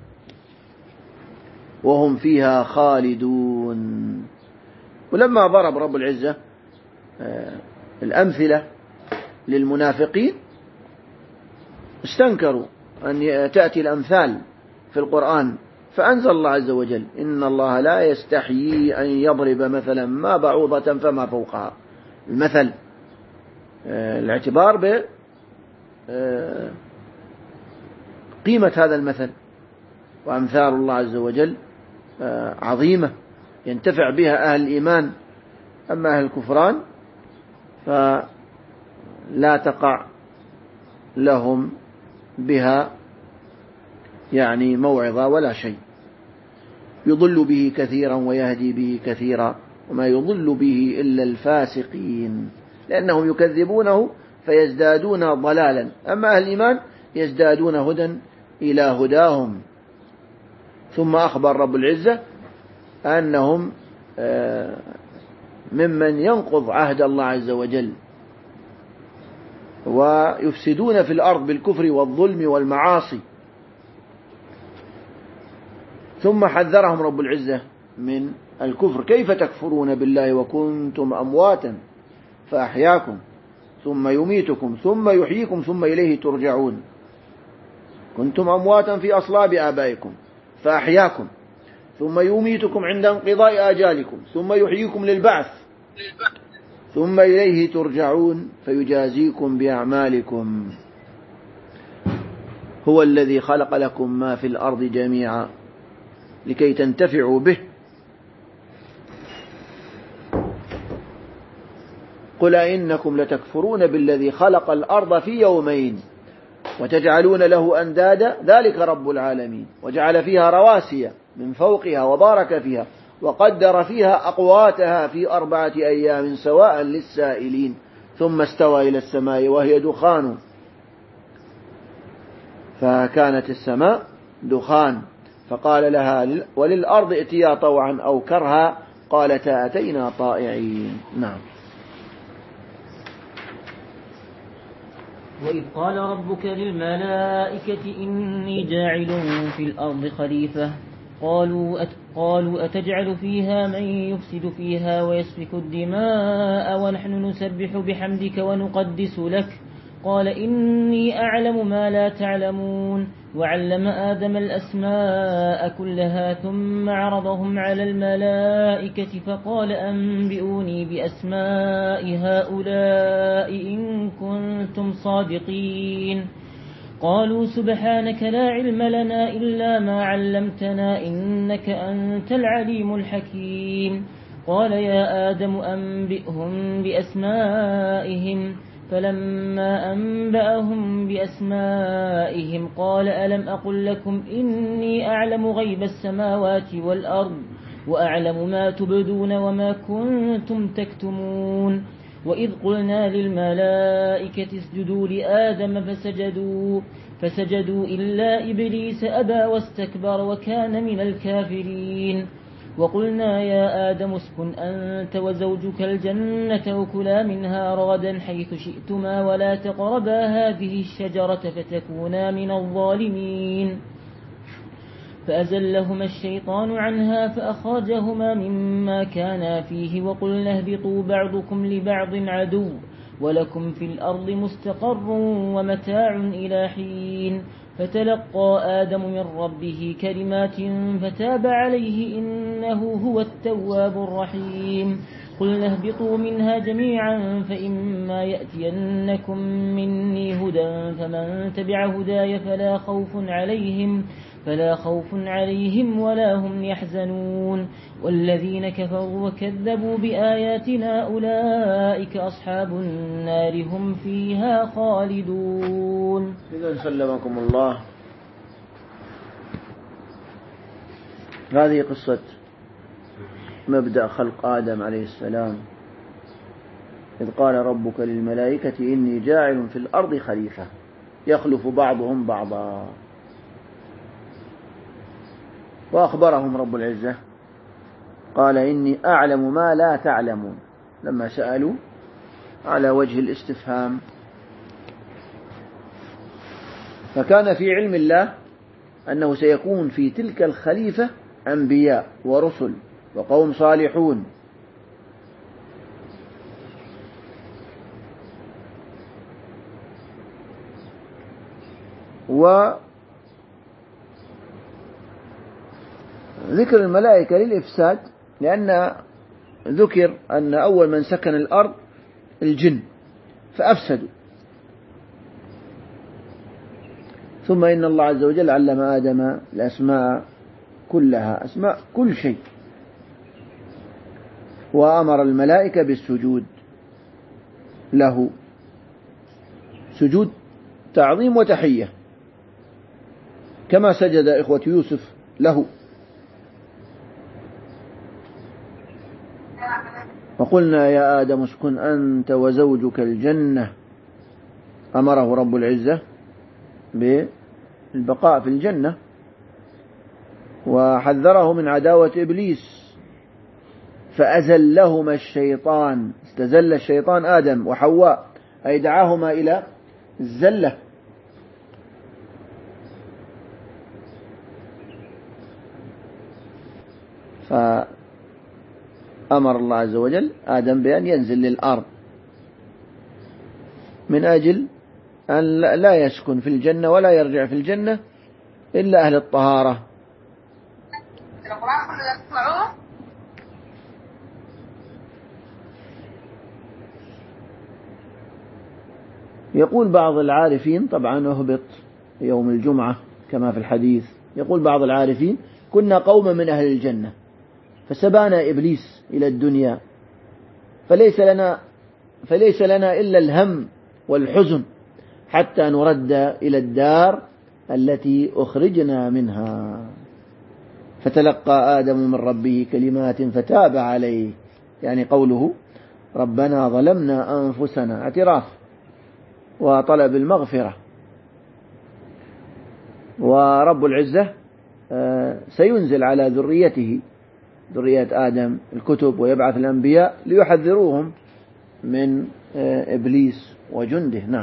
وهم فيها خالدون. ولما ضرب رب العزة الأمثلة للمنافقين استنكروا أن تأتي الأمثال في القرآن، فأنزل الله عز وجل: إن الله لا يستحيي أن يضرب مثلا ما بعوضة فما فوقها. المثل الاعتبار بقيمة هذا المثل، وأمثال الله عز وجل عظيمة ينتفع بها أهل الإيمان، أما أهل الكفران فلا تقع لهم بها يعني موعظة ولا شيء، يضل به كثيرا ويهدي به كثيرا، وما يضل به إلا الفاسقين، لأنهم يكذبونه فيزدادون ضلالا، أما أهل الإيمان يزدادون هدى إلى هداهم. ثم أخبر رب العزة أنهم ممن ينقض عهد الله عز وجل ويفسدون في الأرض بالكفر والظلم والمعاصي. ثم حذرهم رب العزة من الكفر: كيف تكفرون بالله وكنتم أمواتا فأحياكم ثم يميتكم ثم يحييكم ثم إليه ترجعون. كنتم أمواتا في أصلاب آبائكم فأحياكم ثم يميتكم عند انقضاء آجالكم ثم يحييكم للبعث ثم إليه ترجعون فيجازيكم بأعمالكم. هو الذي خلق لكم ما في الأرض جميعا لكي تنتفعوا به. قل إنكم لتكفرون بالذي خلق الأرض في يومين وتجعلون له أندادا ذلك رب العالمين وجعل فيها رواسي من فوقها وبارك فيها وقدر فيها أقواتها في 4 أيام سواء للسائلين ثم استوى إلى السماء وهي دخان، فكانت السماء دخان، فقال لها وللأرض ائتيا طوعا أو كرها قالتا أتينا طائعين. نعم. وإذ قال ربك للملائكة إني جاعل في الأرض خليفة قالوا أتجعل فيها من يفسد فيها ويسفك الدماء ونحن نسبح بحمدك ونقدس لك قال إني أعلم ما لا تعلمون. وعلم آدم الأسماء كلها ثم عرضهم على الملائكة فقال أنبئوني بأسماء هؤلاء إن كنتم صادقين. قالوا سبحانك لا علم لنا إلا ما علمتنا إنك أنت العليم الحكيم. قال يا آدم أنبئهم بأسمائهم فلما أنبأهم بأسمائهم قال ألم أقل لكم إني أعلم غيب السماوات والأرض وأعلم ما تبدون وما كنتم تكتمون. وإذ قلنا للملائكة اسجدوا لآدم فسجدوا إلا إبليس أبى واستكبر وكان من الكافرين. وقلنا يا آدم اسكن أنت وزوجك الجنة وكلا منها رغدا حيث شئتما ولا تقربا هذه الشجرة فتكونا من الظالمين. فأزلهما الشيطان عنها فأخرجهما مما كانا فيه وقلنا اهبطوا بعضكم لبعض عدو ولكم في الأرض مستقر ومتاع إلى حين. فتلقى آدم من ربه كلمات فتاب عليه إنه هو التواب الرحيم. قلنا اهبطوا منها جميعا فإما يأتينكم مني هدى فمن تبع هداي فلا خوف عليهم ولا هم يحزنون. والذين كفروا وكذبوا بآياتنا أولئك أصحاب النار هم فيها خالدون. إذن سلمكم الله، هذه قصة مبدأ خلق آدم عليه السلام. إذ قال ربك للملائكة إني جاعل في الأرض خليفة يخلف بعضهم بعضا، وأخبرهم رب العزة قال إني أعلم ما لا تعلمون، لما سألوا على وجه الاستفهام. فكان في علم الله أنه سيكون في تلك الخليفة أنبياء ورسل وقوم صالحون، وذكر الملائكة للإفساد، لأن ذكر أن أول من سكن الأرض الجن فأفسدوا، ثم إن الله عز وجل علم آدم الأسماء كلها، أسماء كل شيء، وأمر الملائكة بالسجود له، سجود تعظيم وتحية، كما سجد إخوة يوسف له. وقلنا يا آدم اسكن أنت وزوجك الجنة، أمره رب العزة بالبقاء في الجنة، وحذره من عداوة إبليس، فأزلهما الشيطان، استزل الشيطان آدم وحواء، أي دعاهما إلى الزلة. فأمر الله عز وجل آدم بأن ينزل للأرض من أجل أن لا يسكن في الجنة ولا يرجع في الجنة إلا أهل الطهارة. يقول بعض العارفين، طبعا أهبط يوم الجمعة كما في الحديث، يقول بعض العارفين كنا قوما من أهل الجنة فسبانا إبليس إلى الدنيا فليس لنا إلا الهم والحزن حتى نرد إلى الدار التي أخرجنا منها. فتلقى آدم من ربه كلمات فتاب عليه، يعني قوله ربنا ظلمنا أنفسنا، اعتراف وطلب المغفرة. ورب العزة سينزل على ذريته، ذرية آدم، الكتب، ويبعث الأنبياء ليحذروهم من إبليس وجنده. نعم.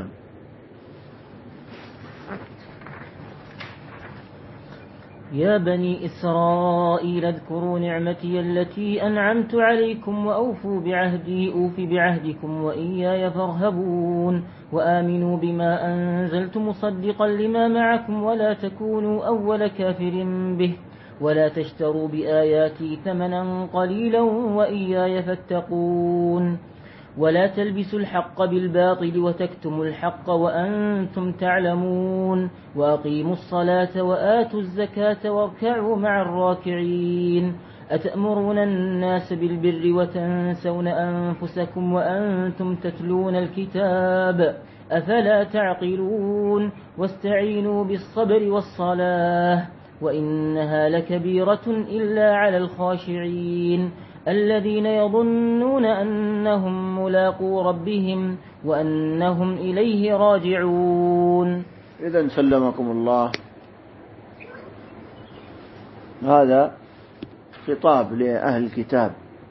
يا بني إسرائيل اذكروا نعمتي التي أنعمت عليكم وأوفوا بعهدي أوف بعهدكم وإياي فارهبون وآمنوا بما أنزلت مصدقا لما معكم ولا تكونوا أول كافر به ولا تشتروا بآياتي ثمنا قليلا وإياي فاتقون ولا تلبسوا الحق بالباطل وتكتموا الحق وأنتم تعلمون وأقيموا الصلاة وآتوا الزكاة واركعوا مع الراكعين أتأمرون الناس بالبر وتنسون أنفسكم وأنتم تتلون الكتاب أفلا تعقلون واستعينوا بالصبر والصلاة وإنها لكبيرة إلا على الخاشعين الذين يظنون أنهم ملاقو ربهم وأنهم إليه راجعون. إذن سلمكم الله، هذا خطاب لأهل الكتاب.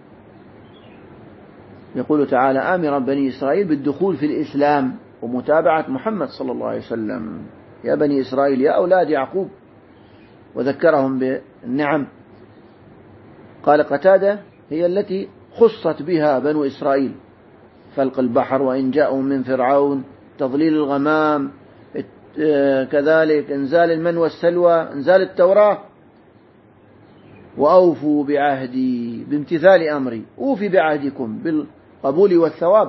يقول تعالى آمرا بني إسرائيل بالدخول في الإسلام ومتابعة محمد صلى الله عليه وسلم. يا بني إسرائيل، يا أولاد يعقوب، وذكرهم بالنعم. قال قتادة هي التي خصت بها بنو إسرائيل: فلق البحر وإن جاءوا من فرعون، تضليل الغمام، كذلك إنزال المن والسلوى، إنزال التوراة. وأوفوا بعهدي بامتثال أمري، أوفي بعهدكم بالقبول والثواب.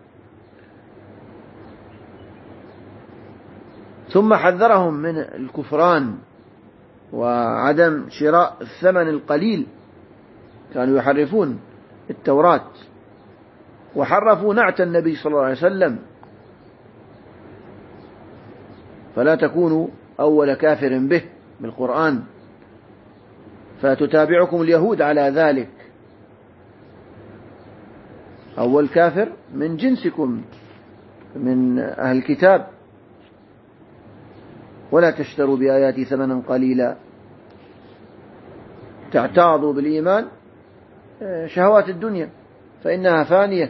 ثم حذرهم من الكفران وعدم شراء الثمن القليل. كانوا يحرفون التوراة وحرفوا نعت النبي صلى الله عليه وسلم. فلا تكونوا أول كافر به بالقرآن، فتتابعكم اليهود على ذلك. أول كافر من جنسكم من أهل الكتاب. ولا تشتروا بآياتي ثمنا قليلا، تعتاضوا بالإيمان شهوات الدنيا فإنها فانية.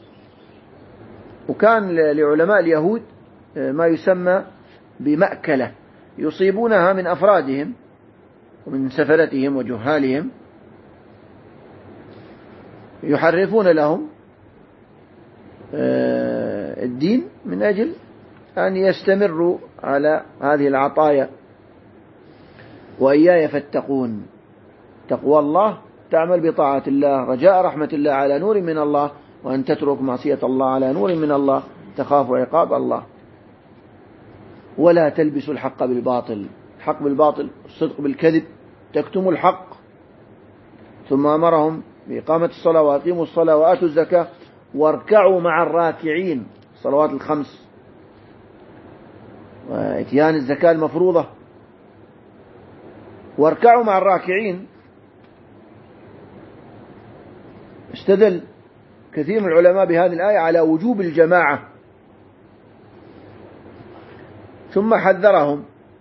وكان لعلماء اليهود ما يسمى بمأكلة يصيبونها من أفرادهم ومن سفلتهم وجهالهم، يحرفون لهم الدين من أجل أن يستمروا على هذه العطايا. وإياي فاتقون، تقوى الله تعمل بطاعة الله، رجاء رحمة الله على نور من الله، وأن تترك معصية الله على نور من الله، تخاف عقاب الله. ولا تلبسوا الحق بالباطل، الحق بالباطل، الصدق بالكذب، تكتموا الحق. ثم أمرهم بإقامة الصلاة وأقيموا الصلاة وآتوا الزكاة واركعوا مع الراكعين، الصلوات الخمس وإتيان الزكاة المفروضة. واركعوا مع الراكعين، استدل كثير من العلماء بهذه الآية على وجوب الجماعة. ثم حذرهم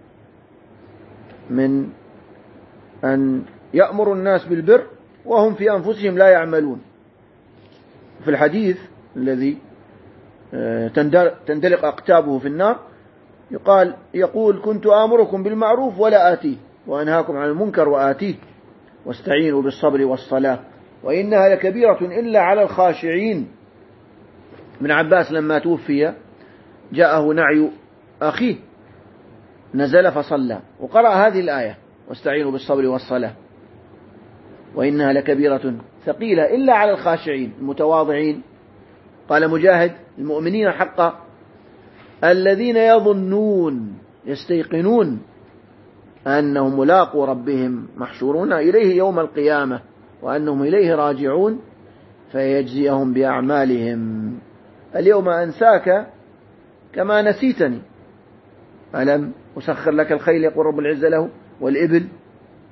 من أن يأمروا الناس بالبر وهم في أنفسهم لا يعملون. في الحديث الذي تندلق أقتابه في النار يقول كنت آمركم بالمعروف ولا آتيه، وأنهاكم عن المنكر وآتيه، واستعينوا بالصبر والصلاة وإنها لكبيرة إلا على الخاشعين. ابن عباس لما توفي جاءه نعي أخيه، نزل فصلى وقرأ هذه الآية: واستعينوا بالصبر والصلاة وإنها لكبيرة ثقيلة إلا على الخاشعين المتواضعين. قال مجاهد: المؤمنين حقا الذين يظنون يستيقنون أنهم ملاقوا ربهم محشورون إليه يوم القيامة وأنهم إليه راجعون فيجزيهم بأعمالهم. اليوم أنساك كما نسيتني، ألم أسخر لك الخيل، يقول رب العزة له، والإبل.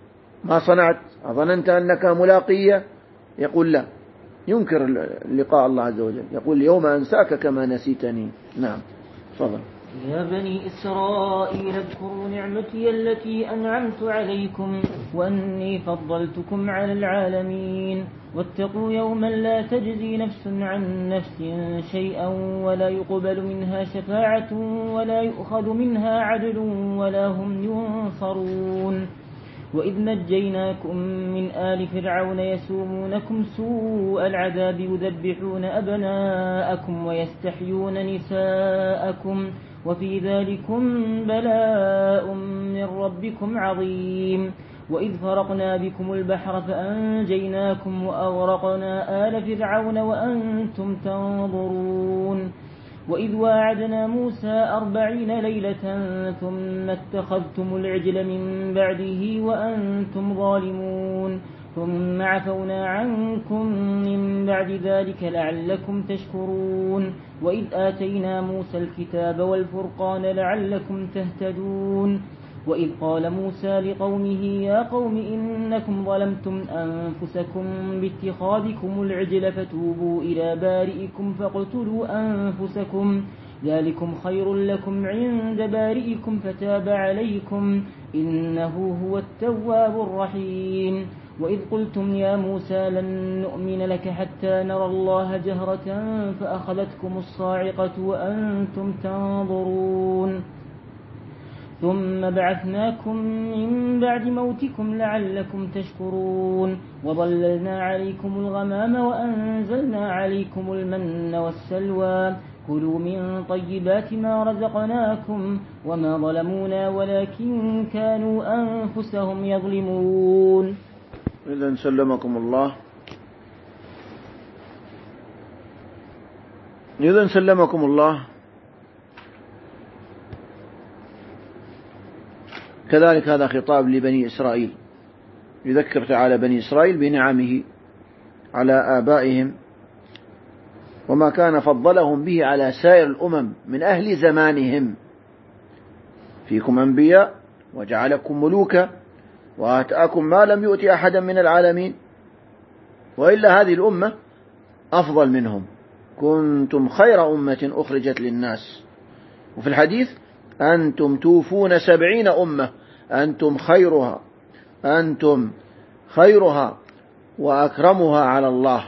ما صنعت؟ أظننت أنك ملاقية؟ يقول لا، ينكر لقاء الله عز وجل، يقول اليوم أنساك كما نسيتني. نعم، تفضل. يا بني إسرائيل اذكروا نعمتي التي أنعمت عليكم وأني فضلتكم على العالمين واتقوا يوما لا تجزي نفس عن نفس شيئا ولا يقبل منها شفاعة ولا يؤخذ منها عدل ولا هم ينصرون. وإذ نجيناكم من آل فرعون يسومونكم سوء العذاب يذبحون أبناءكم ويستحيون نساءكم وفي ذلكم بلاء من ربكم عظيم. وإذ فرقنا بكم البحر فأنجيناكم وأغرقنا آل فرعون وأنتم تنظرون. وإذ واعدنا موسى 40 ليلة ثم اتخذتم العجل من بعده وأنتم ظالمون ثم عفونا عنكم من بعد ذلك لعلكم تشكرون. وإذ آتينا موسى الكتاب والفرقان لعلكم تهتدون. وإذ قال موسى لقومه يا قوم إنكم ظلمتم أنفسكم باتخاذكم العجل فتوبوا إلى بارئكم فاقتلوا أنفسكم ذلكم خير لكم عند بارئكم فتاب عليكم إنه هو التواب الرحيم. وإذ قلتم يا موسى لن نؤمن لك حتى نرى الله جهرة فأخذتكم الصاعقة وأنتم تنظرون ثم بعثناكم من بعد موتكم لعلكم تشكرون. وظللنا عليكم الغمام وأنزلنا عليكم المن والسلوى كلوا من طيبات ما رزقناكم وما ظلمونا ولكن كانوا أنفسهم يظلمون. إذن سلمكم الله. كذلك هذا خطاب لبني إسرائيل، يذكر تعالى بني إسرائيل بنعمه على آبائهم وما كان فضلهم به على سائر الأمم من أهل زمانهم. فيكم أنبياء وجعلكم ملوكا وآتاكم ما لم يؤت أحدا من العالمين، وإلا هذه الأمة أفضل منهم. كنتم خير أمة أخرجت للناس. وفي الحديث أنتم توفون 70 أمة أنتم خيرها وأكرمها على الله.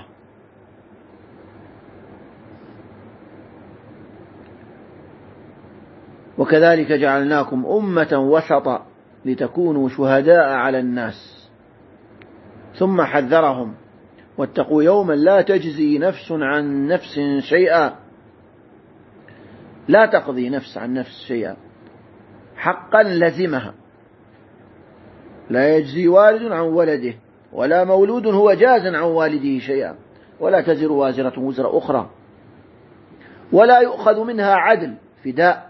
وكذلك جعلناكم أمة وسطا لتكونوا شهداء على الناس. ثم حذرهم واتقوا يوما لا تجزي نفس عن نفس شيئا، لا تقضي نفس عن نفس شيئا حقا لزمها، لا يجزي والد عن ولده ولا مولود هو جاز عن والده شيئا ولا تزر وازرة وزر أخرى ولا يؤخذ منها عدل فداء.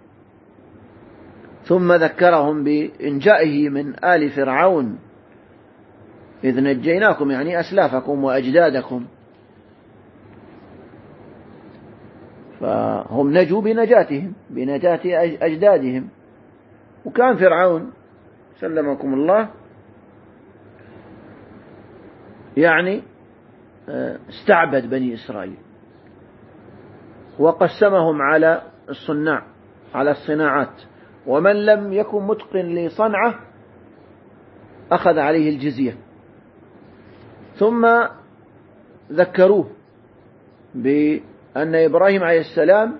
ثم ذكرهم بإنجائه من آل فرعون إذ نجيناكم، يعني أسلافكم وأجدادكم، فهم نجوا بنجاتهم بنجاة أجدادهم. وكان فرعون سلمكم الله يعني استعبد بني إسرائيل وقسمهم على الصناعات، ومن لم يكن متقن لصنعة أخذ عليه الجزية. ثم ذكروه بأن إبراهيم عليه السلام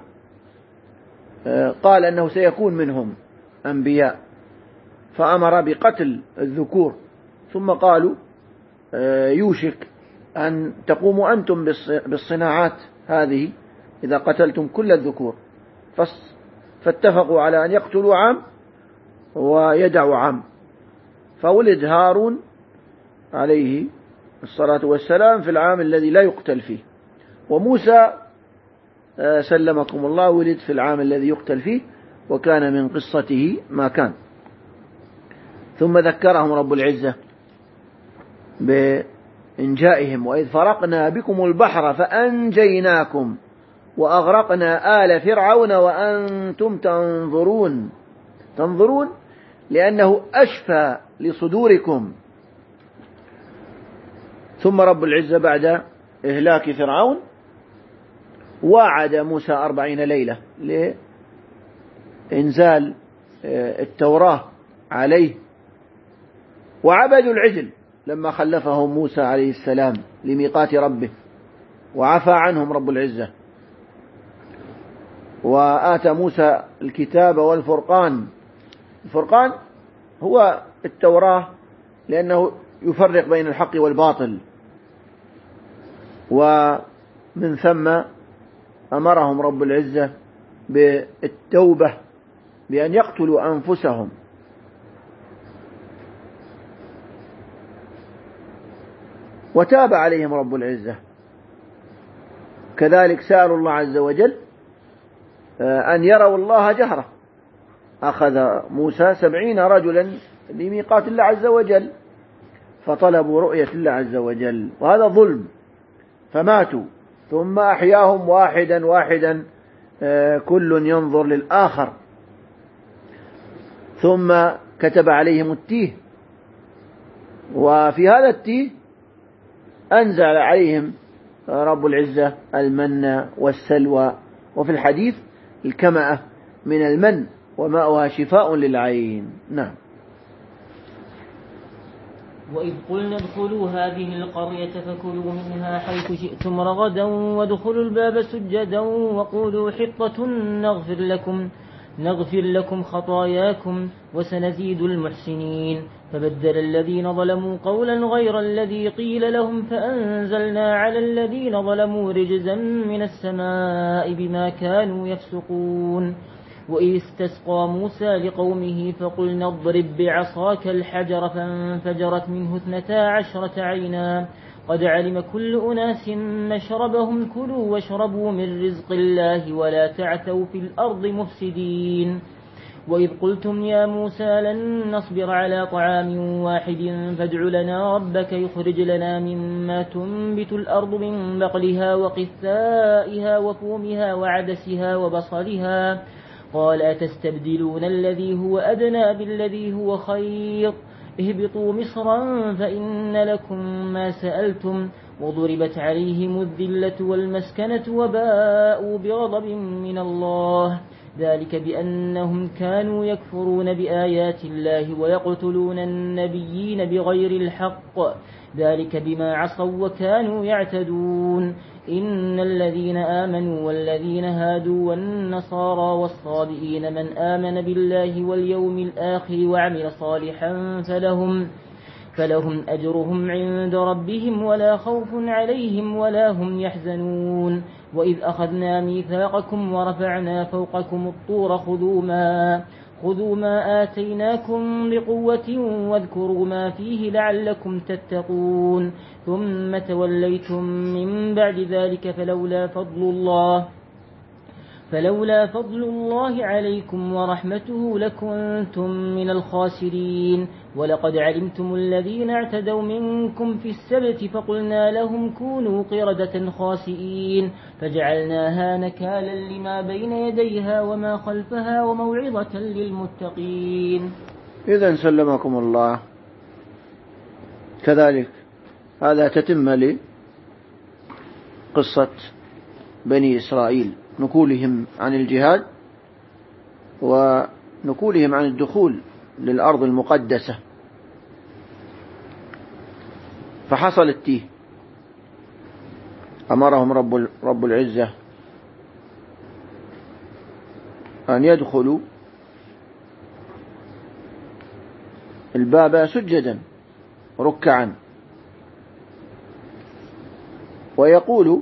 قال أنه سيكون منهم أنبياء، فأمر بقتل الذكور. ثم قالوا يوشك أن تقوموا أنتم بالصناعات هذه إذا قتلتم كل الذكور، فاتفقوا على أن يقتلوا عام ويدعوا عام. فولد هارون عليه الصلاة والسلام في العام الذي لا يقتل فيه، وموسى سلمكم الله ولد في العام الذي يقتل فيه، وكان من قصته ما كان. ثم ذكرهم رب العزة بإنجائهم وإذ فرقنا بكم البحر فأنجيناكم وأغرقنا آل فرعون وأنتم تنظرون لأنه أشفى لصدوركم ثم رب العزة بعد إهلاك فرعون وعد موسى 40 ليلة لإنزال التوراة عليه، وعبدوا العجل لما خلفهم موسى عليه السلام لميقات ربه، وعفى عنهم رب العزة، وآتى موسى الكتاب والفرقان. الفرقان هو التوراة لأنه يفرق بين الحق والباطل، ومن ثم أمرهم رب العزة بالتوبة بأن يقتلوا أنفسهم. وتاب عليهم رب العزة. كذلك سألوا الله عز وجل أن يروا الله جهرة، أخذ موسى 70 رجلا لميقات الله عز وجل فطلبوا رؤية الله عز وجل، وهذا ظلم، فماتوا، ثم أحياهم واحدا واحدا، كل ينظر للآخر، ثم كتب عليهم التيه، وفي هذا التيه أنزل عليهم رب العزة المن والسلوى، وفي الحديث الكمأة من المن وماؤها شفاء للعين. نعم. وإذ قلنا ادخلوا هذه القرية فكلوا منها حيث شئتم رغدا وادخلوا الباب سجدا وقولوا حطة نغفر لكم خطاياكم وسنزيد المحسنين. فبدل الذين ظلموا قولا غير الذي قيل لهم فأنزلنا على الذين ظلموا رجزا من السماء بما كانوا يفسقون. وإذ استسقى موسى لقومه فقلنا اضرب بعصاك الحجر فانفجرت منه 12 عينا قد علم كل أناس مشربهم كلوا واشربوا من رزق الله ولا تعثوا في الأرض مفسدين. وإذ قلتم يا موسى لن نصبر على طعام واحد فادع لنا ربك يخرج لنا مما تنبت الأرض من بقلها وقثائها وفومها وعدسها وبصلها قال أتستبدلون الذي هو أدنى بالذي هو خير اهبطوا مصرا فإن لكم ما سألتم وضربت عليهم الذلة والمسكنة وباءوا بغضب من الله ذلك بأنهم كانوا يكفرون بآيات الله ويقتلون النبيين بغير الحق ذلك بما عصوا وكانوا يعتدون. إن الذين آمنوا والذين هادوا والنصارى والصابئين من آمن بالله واليوم الآخر وعمل صالحا فلهم أجرهم عند ربهم ولا خوف عليهم ولا هم يحزنون. وإذ أخذنا ميثاقكم ورفعنا فوقكم الطور خذوا ما آتيناكم بقوة واذكروا ما فيه لعلكم تتقون ثم توليتم من بعد ذلك فلولا فضل الله عليكم ورحمته لكنتم من الخاسرين. ولقد علمتم الذين اعتدوا منكم في السبت فقلنا لهم كونوا قردة خاسئين فجعلناها نكالا لما بين يديها وما خلفها وموعظة للمتقين. إذن سلمكم الله. كذلك هذا تتم لقصة بني إسرائيل، نكولهم عن الجهاد ونكولهم عن الدخول للأرض المقدسة. فحصل التيه، أمرهم رب العزة أن يدخلوا الباب سجدا ركعا ويقول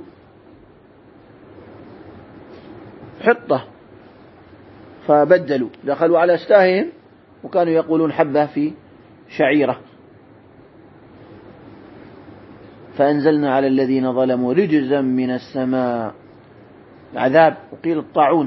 حطة، فبدلوا دخلوا على أستاههم وكانوا يقولون حبة في شعيرة. فأنزلنا على الذين ظلموا رجزا من السماء، عذاب، وقيل الطاعون.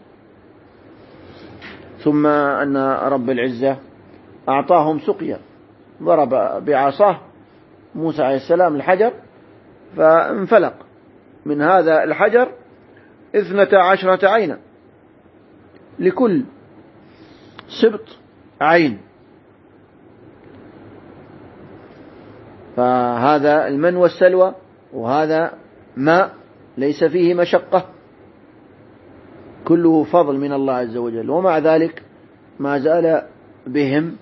ثم أن رب العزة أعطاهم سقيا، ضرب بعصاه موسى عليه السلام الحجر فانفلق من هذا الحجر 12 عينا، لكل سبط عين. فهذا المن والسلوى، وهذا ماء ليس فيه مشقة، كله فضل من الله عز وجل، ومع ذلك ما زال بهم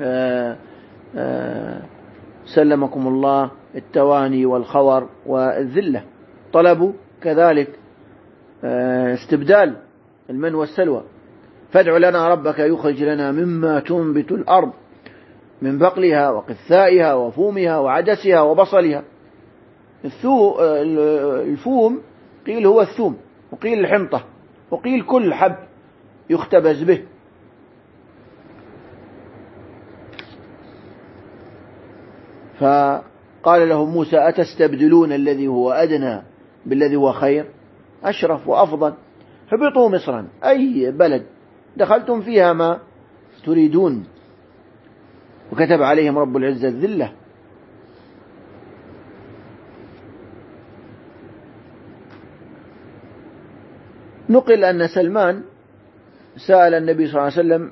سلمكم الله التواني والخور والذلة. طلبوا كذلك استبدال المن والسلوى. فادع لنا ربك يخرج لنا مما تنبت الأرض من بقلها وقثائها وفومها وعدسها وبصلها. الفوم قيل هو الثوم، وقيل الحنطة، وقيل كل حب يختبز به. فقال لهم موسى أتستبدلون الذي هو أدنى بالذي هو خير أشرف وأفضل، هبطوا مصرا، أي بلد دخلتم فيها ما تريدون، وكتب عليهم رب العزة الذلة. نقل أن سلمان سأل النبي صلى الله عليه وسلم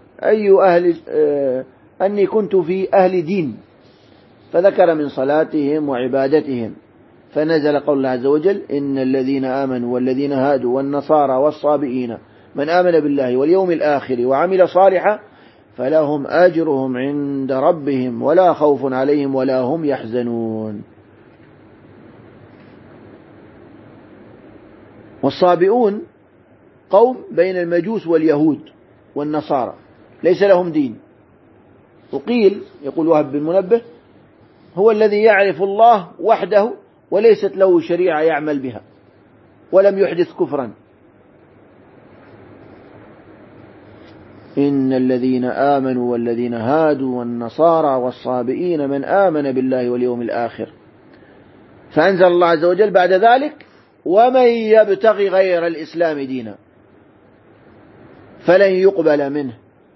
أني كنت في أهل دين، فذكر من صلاتهم وعبادتهم، فنزل قول الله عز وجل إن الذين آمنوا والذين هادوا والنصارى والصابئين من آمن بالله واليوم الآخر وعمل صالحا فلهم أجرهم عند ربهم ولا خوف عليهم ولا هم يحزنون. والصابئون قوم بين المجوس واليهود والنصارى ليس لهم دين، وقيل يقول وهب بن منبه هو الذي يعرف الله وحده وليست له شريعة يعمل بها ولم يحدث كفرا. إن الذين آمنوا والذين هادوا والنصارى والصابئين من آمن بالله واليوم الآخر. فأنزل الله عز وجل بعد ذلك ومن يبتغي غير الإسلام دينا فلن يقبل منه.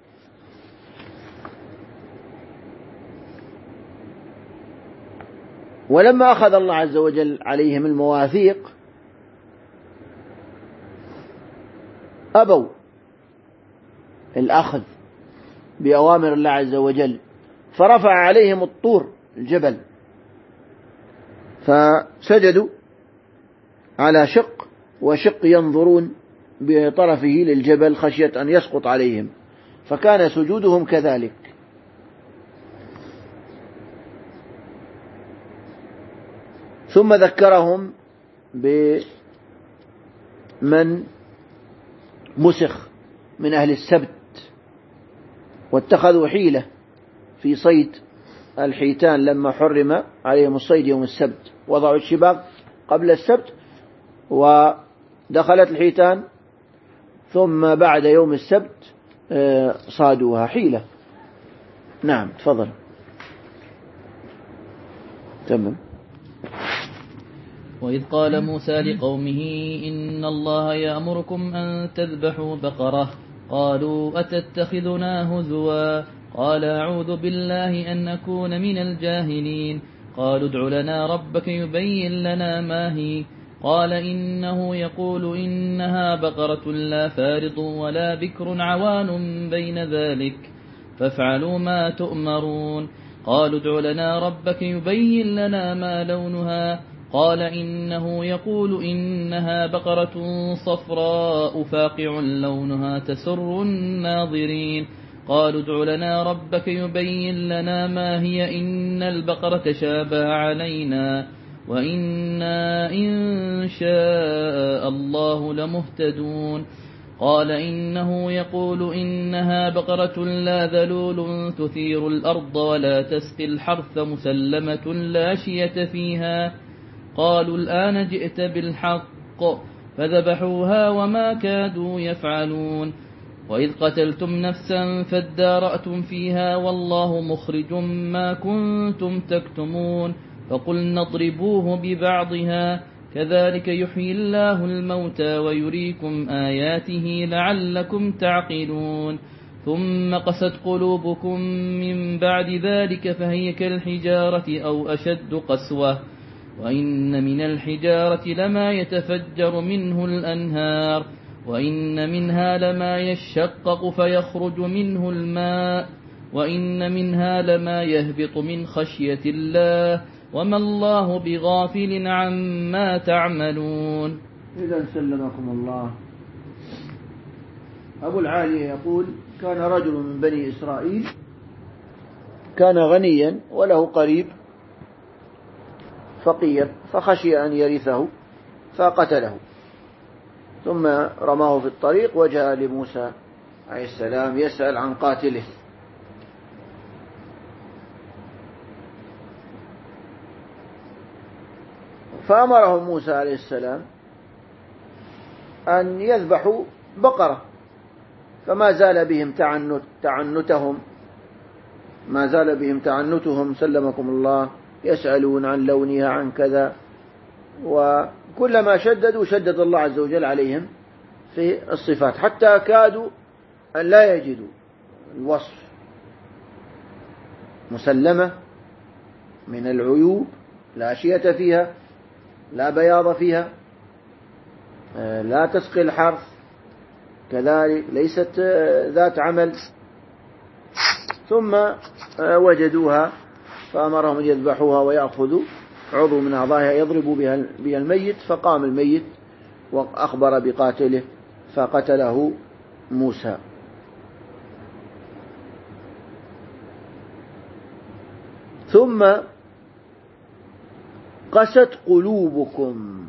ولما أخذ الله عز وجل عليهم المواثيق أبوا الأخذ بأوامر الله عز وجل، فرفع عليهم الطور الجبل، فسجدوا على شق وشق ينظرون بطرفه للجبل خشية أن يسقط عليهم، فكان سجودهم كذلك. ثم ذكرهم بمن مسخ من أهل السبت واتخذوا حيلة في صيد الحيتان لما حرم عليهم الصيد يوم السبت، وضعوا الشباك قبل السبت ودخلت الحيتان، ثم بعد يوم السبت صادوها حيلة. نعم تفضل. تمام. وإذ قال موسى لقومه إن الله يأمركم أن تذبحوا بقرة قالوا أتتخذنا هزوا قال أعوذ بالله أن أكون من الجاهلين قالوا ادع لنا ربك يبين لنا ما هي قال إنه يقول إنها بقرة لا فارض ولا بكر عوان بين ذلك فافعلوا ما تؤمرون قالوا ادع لنا ربك يبين لنا ما لونها قال إنه يقول إنها بقرة صفراء فاقع لونها تسر الناظرين قالوا ادع لنا ربك يبين لنا ما هي إن البقرة شابه علينا وإنا إن شاء الله لمهتدون قال إنه يقول إنها بقرة لا ذلول تثير الأرض ولا تسقي الحرث مسلمة لا شية فيها قالوا الآن جئت بالحق فذبحوها وما كادوا يفعلون وإذ قتلتم نفسا فادارأتم فيها والله مخرج ما كنتم تكتمون فقلنا اضربوه ببعضها كذلك يحيي الله الموتى ويريكم آياته لعلكم تعقلون ثم قست قلوبكم من بعد ذلك فهي كالحجارة أو أشد قسوة وإن من الحجارة لما يتفجر منه الأنهار وإن منها لما يشقق فيخرج منه الماء وإن منها لما يهبط من خشية الله وما الله بغافل عما تعملون. إذا سلمكم الله. أبو العالية يقول: كان رجل من بني إسرائيل كان غنيا وله قريب فقير، فخشي أن يرثه فقتله، ثم رماه في الطريق، وجاء لموسى عليه السلام يسأل عن قاتله، فأمره موسى عليه السلام أن يذبحوا بقرة، فما زال بهم تعنتهم سلمكم الله، يسألون عن لونها عن كذا، وكلما شدد الله عز وجل عليهم في الصفات، حتى كادوا أن لا يجدوا الوصف، مسلمة من العيوب، لا شية فيها، لا بياض فيها، لا تسقي الحرث، كذلك ليست ذات عمل، ثم وجدوها فأمرهم أن يذبحوها ويأخذوا عضو من أعضائها يضرب بها الميت، فقام الميت وأخبر بقاتله فقتله موسى. ثم قست قلوبكم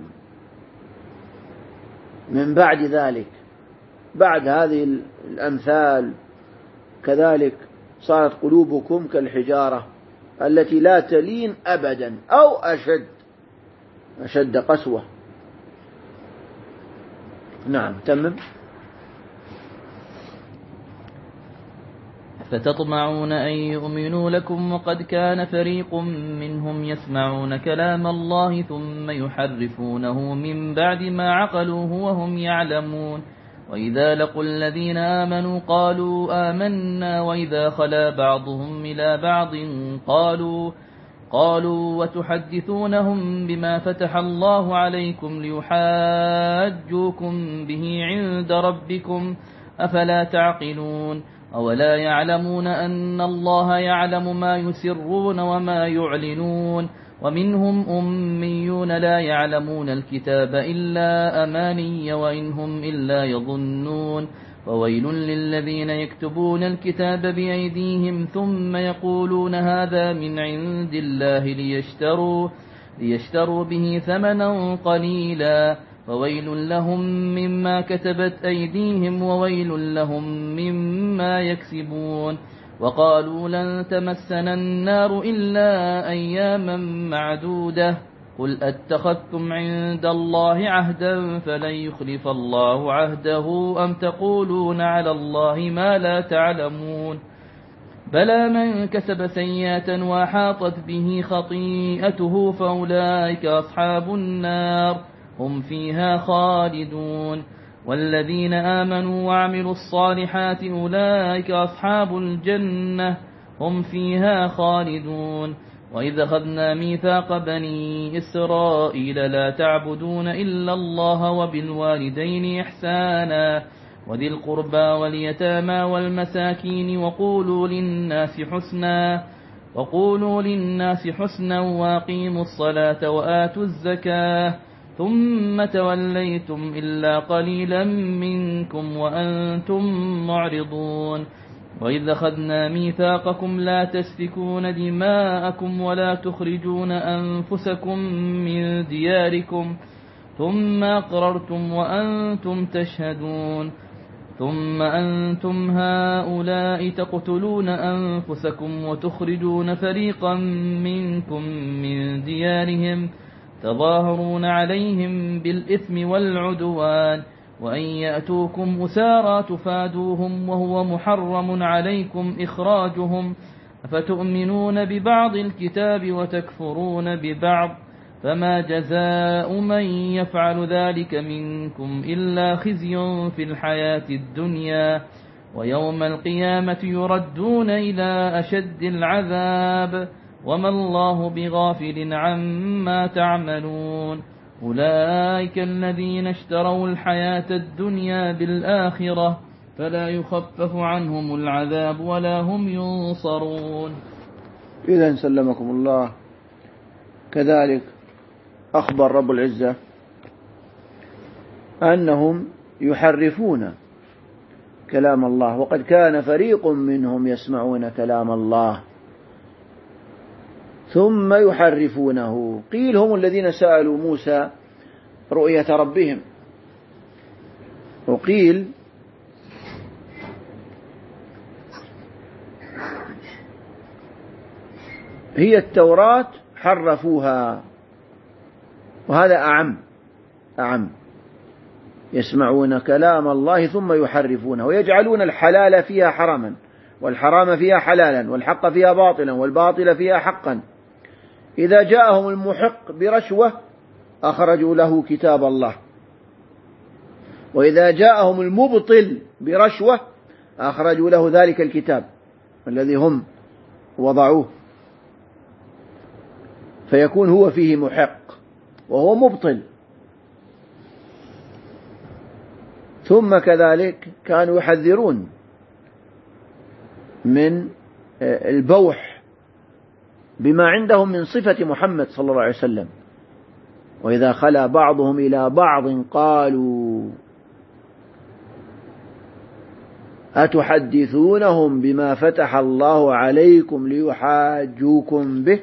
من بعد ذلك، بعد هذه الأمثال كذلك صارت قلوبكم كالحجارة التي لا تلين أبدا أو أشد قسوة. نعم، تمم. فتطمعون أن يؤمنوا لكم وقد كان فريق منهم يسمعون كلام الله ثم يحرفونه من بعد ما عقلوه وهم يعلمون. وإذا لقوا الذين آمنوا قالوا آمنا، وإذا خلا بعضهم إلى بعض قالوا وتحدثونهم بما فتح الله عليكم ليحاجوكم به عند ربكم أفلا تعقلون. أولا يعلمون أن الله يعلم ما يسرون وما يعلنون. ومنهم أميون لا يعلمون الكتاب إلا أماني وإن هم إلا يظنون. وويل للذين يكتبون الكتاب بأيديهم ثم يقولون هذا من عند الله ليشتروا به ثمنا قليلا، وويل لهم مما كتبت أيديهم وويل لهم مما يكسبون. وقالوا لن تمسنا النار إلا أياما معدودة، قل أتخذتم عند الله عهدا فلن يخلف الله عهده أم تقولون على الله ما لا تعلمون. بلى من كسب سيئة وحاطت به خطيئته فأولئك أصحاب النار هم فيها خالدون. والذين آمنوا وعملوا الصالحات أولئك أصحاب الجنة هم فيها خالدون. وإذا أخذنا ميثاق بني إسرائيل لا تعبدون إلا الله وبالوالدين إحسانا وذي القربى واليتامى والمساكين وقولوا للناس حسنا وأقيموا الصلاة وآتوا الزكاة ثم توليتم إلا قليلا منكم وأنتم معرضون. وإذا أخذنا ميثاقكم لا تسفكون دماءكم ولا تخرجون أنفسكم من دياركم ثم أقررتم وأنتم تشهدون. ثم أنتم هؤلاء تقتلون أنفسكم وتخرجون فريقا منكم من ديارهم تظاهرون عليهم بالإثم والعدوان وأن يأتوكم أسارى تفادوهم وهو محرم عليكم إخراجهم، أفتؤمنون ببعض الكتاب وتكفرون ببعض، فما جزاء من يفعل ذلك منكم إلا خزي في الحياة الدنيا ويوم القيامة يردون إلى أشد العذاب وما الله بغافل عما تعملون. أولئك الذين اشتروا الحياة الدنيا بالآخرة فلا يخفف عنهم العذاب ولا هم ينصرون. إذن سلمكم الله، كذلك أخبر رب العزة أنهم يحرفون كلام الله، وقد كان فريق منهم يسمعون كلام الله ثم يحرفونه. قيل هم الذين سألوا موسى رؤية ربهم، وقيل هي التوراة حرفوها، وهذا أعم يسمعون كلام الله ثم يحرفونه، ويجعلون الحلال فيها حراما والحرام فيها حلالا والحق فيها باطلا والباطل فيها حقا. إذا جاءهم المحق برشوة أخرجوا له كتاب الله، وإذا جاءهم المبطل برشوة أخرجوا له ذلك الكتاب الذي هم وضعوه، فيكون هو فيه محق وهو مبطل. ثم كذلك كانوا يحذرون من البوح بما عندهم من صفة محمد صلى الله عليه وسلم. وإذا خلا بعضهم إلى بعض قالوا أتحدثونهم بما فتح الله عليكم ليحاجوكم به.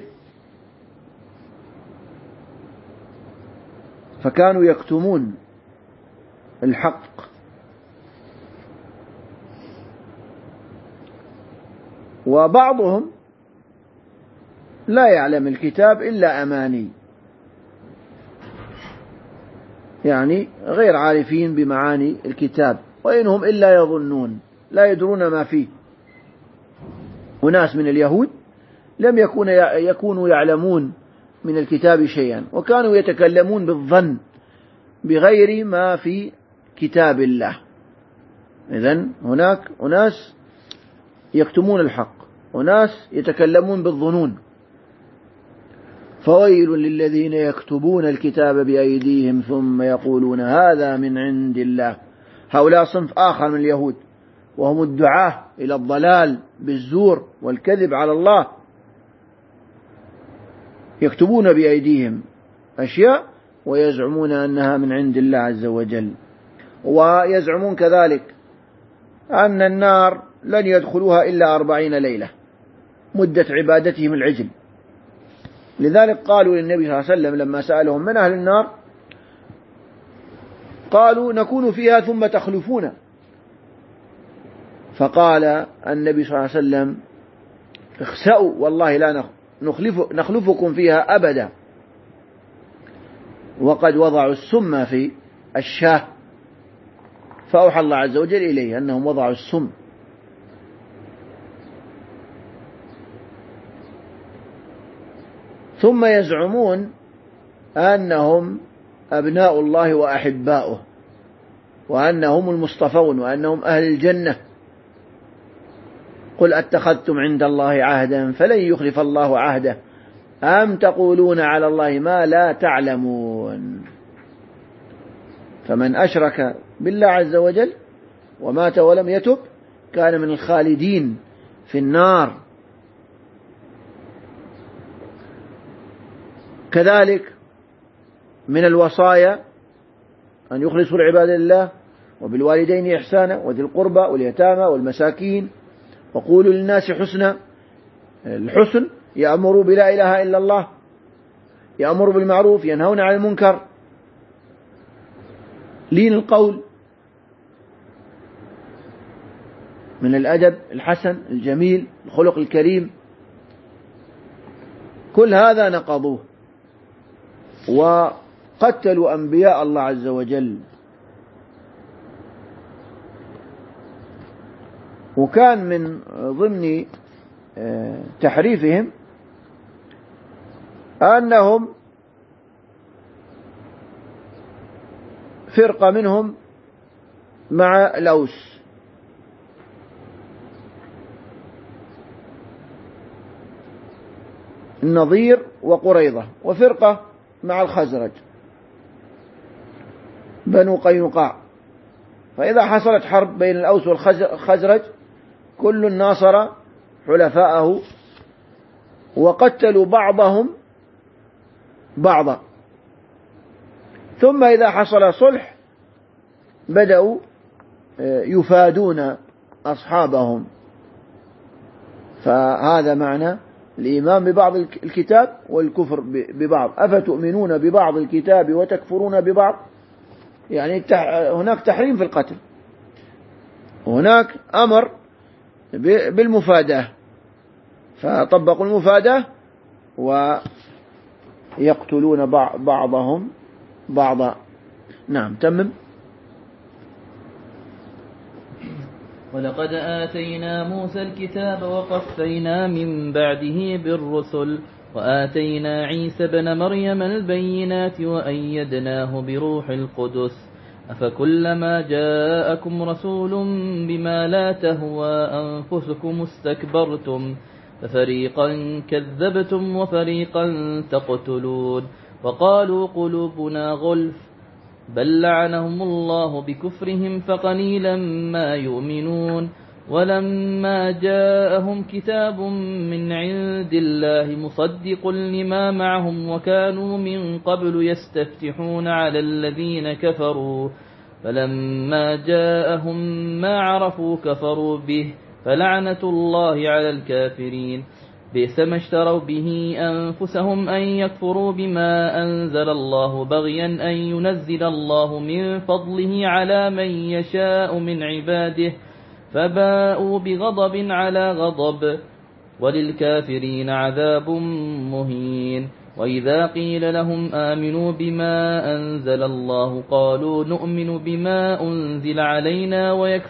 فكانوا يكتمون الحق. وبعضهم لا يعلم الكتاب إلا أماني، يعني غير عارفين بمعاني الكتاب، وإنهم إلا يظنون لا يدرون ما فيه. وناس من اليهود لم يكونوا يعلمون من الكتاب شيئا، وكانوا يتكلمون بالظن بغير ما في كتاب الله. إذن هناك أناس يكتمون الحق، وناس يتكلمون بالظنون. فويل للذين يكتبون الكتاب بأيديهم ثم يقولون هذا من عند الله. هؤلاء صنف آخر من اليهود، وهم الدعاة إلى الضلال بالزور والكذب على الله. يكتبون بأيديهم أشياء ويزعمون أنها من عند الله عز وجل. ويزعمون كذلك أن النار لن يدخلوها إلا 40 ليلة مدة عبادتهم العجل. لذلك قالوا للنبي صلى الله عليه وسلم لما سألهم من أهل النار قالوا نكون فيها ثم تخلفون. فقال النبي صلى الله عليه وسلم اخسأوا والله لا نخلفكم فيها أبدا، وقد وضعوا السم في الشاه. فأوحى الله عز وجل إليه أنهم وضعوا السم. ثم يزعمون أنهم أبناء الله وأحباؤه، وأنهم المصطفون، وأنهم أهل الجنة. قل أتخذتم عند الله عهدا فلن يخلف الله عهده أم تقولون على الله ما لا تعلمون. فمن أشرك بالله عز وجل ومات ولم يتب كان من الخالدين في النار. كذلك من الوصايا أن يخلصوا العبادة لله وبالوالدين إحسانا وذي القربى واليتامى والمساكين وقولوا للناس حسنا. الحسن يأمر بلا إله إلا الله، يأمر بالمعروف، ينهون عن المنكر، لين القول، من الأدب الحسن الجميل، الخلق الكريم. كل هذا نقضوه وقتلوا أنبياء الله عز وجل. وكان من ضمن تحريفهم أنهم فرقة منهم مع الأوس، النضير وقريظة، وفرقة مع الخزرج بنو قينقاع. فإذا حصلت حرب بين الأوس والخزرج كل ناصر حلفاءه، وقتلوا بعضهم بعضا. ثم إذا حصل صلح بدأوا يفادون أصحابهم. فهذا معنى الإيمان ببعض الكتاب والكفر ببعض. أفتؤمنون ببعض الكتاب وتكفرون ببعض، يعني هناك تحريم في القتل، وهناك أمر بالمفاداة، فطبقوا المفاداة ويقتلون بعضهم بعضا. نعم، تمم. ولقد آتينا موسى الكتاب وقفينا من بعده بالرسل وآتينا عيسى بن مريم البينات وأيدناه بروح القدس أفكلما جاءكم رسول بما لا تهوى أنفسكم استكبرتم ففريقا كذبتم وفريقا تقتلون وقالوا قلوبنا غلف بل لعنهم الله بكفرهم فقليلا ما يؤمنون ولما جاءهم كتاب من عند الله مصدق لما معهم وكانوا من قبل يستفتحون على الذين كفروا فلما جاءهم ما عرفوا كفروا به فلعنة الله على الكافرين بئس ما اشتروا به أنفسهم أن يكفروا بما أنزل الله بغيا أن ينزل الله من فضله على من يشاء من عباده فباءوا بغضب على غضب وللكافرين عذاب مهين وإذا قيل لهم آمنوا بما أنزل الله قالوا نؤمن بما أنزل علينا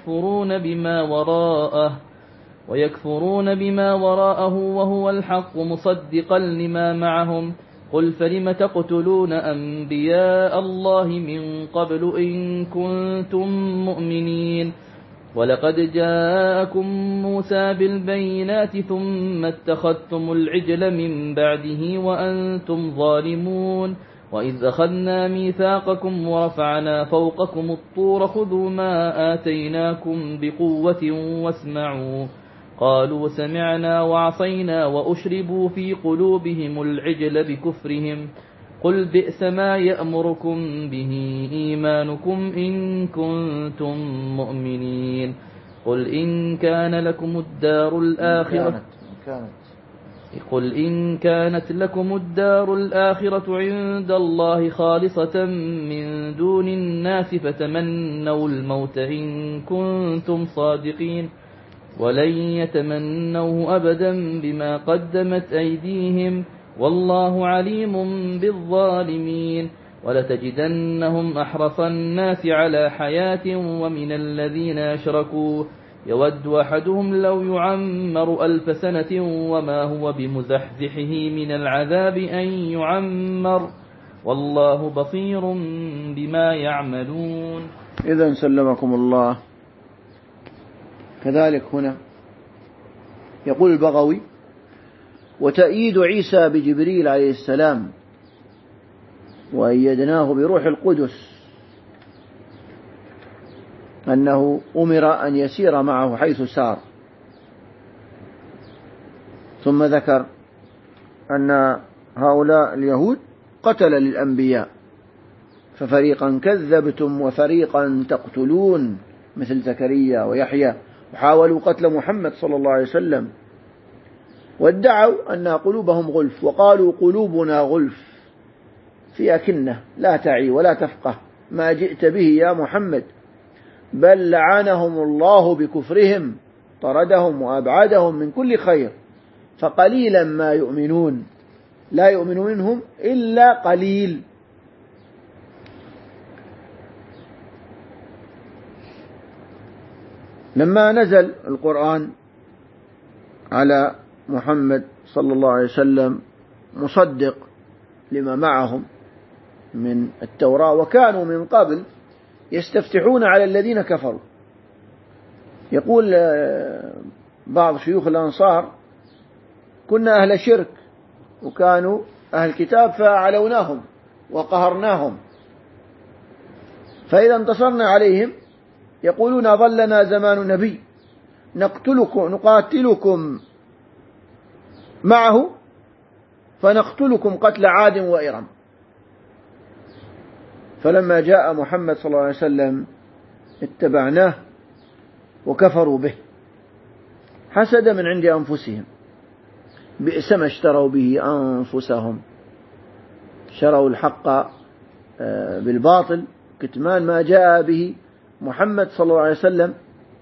ويكفرون بما وراءه وهو الحق مصدقا لما معهم قل فلم تقتلون أنبياء الله من قبل إن كنتم مؤمنين ولقد جاءكم موسى بالبينات ثم اتخذتم العجل من بعده وأنتم ظالمون وإذ أخذنا ميثاقكم ورفعنا فوقكم الطور خذوا ما آتيناكم بقوة واسمعوا قالوا سمعنا وعصينا وأشربوا في قلوبهم العجل بكفرهم قل بئس ما يأمركم به إيمانكم إن كنتم مؤمنين قل إن كانت لكم الدار الآخرة عند الله خالصة من دون الناس فتمنوا الموت إن كنتم صادقين ولن يتمنوه أبدا بما قدمت أيديهم والله عليم بالظالمين ولتجدنهم أحرص الناس على حياة ومن الذين أشركوا يود أحدهم لو يعمر 1000 سنة وما هو بمزحزحه من العذاب أن يعمر والله بصير بما يعملون. إذن سلمكم الله. كذلك هنا يقول البغوي وتأييد عيسى بجبريل عليه السلام وأيدناه بروح القدس أنه أمر أن يسير معه حيث سار. ثم ذكر أن هؤلاء اليهود قتل للأنبياء ففريقا كذبتم وفريقا تقتلون مثل زكريا ويحيى وحاولوا قتل محمد صلى الله عليه وسلم وادعوا أن قلوبهم غلف وقالوا قلوبنا غلف في أكنة لا تعي ولا تفقه ما جئت به يا محمد بل لعنهم الله بكفرهم طردهم وأبعدهم من كل خير فقليلا ما يؤمنون لا يؤمن منهم إلا قليل. لما نزل القرآن على محمد صلى الله عليه وسلم مصدق لما معهم من التوراة وكانوا من قبل يستفتحون على الذين كفروا. يقول بعض شيوخ الأنصار كنا أهل شرك وكانوا أهل كتاب فعلوناهم وقهرناهم فإذا انتصرنا عليهم يقولون ظلنا زمان نبي نقاتلكم معه فنقتلكم قتل عاد وإرم. فلما جاء محمد صلى الله عليه وسلم اتبعناه وكفروا به حسد من عند أنفسهم، بئس ما اشتروا به أنفسهم، شروا الحق بالباطل، كتمان ما جاء به محمد صلى الله عليه وسلم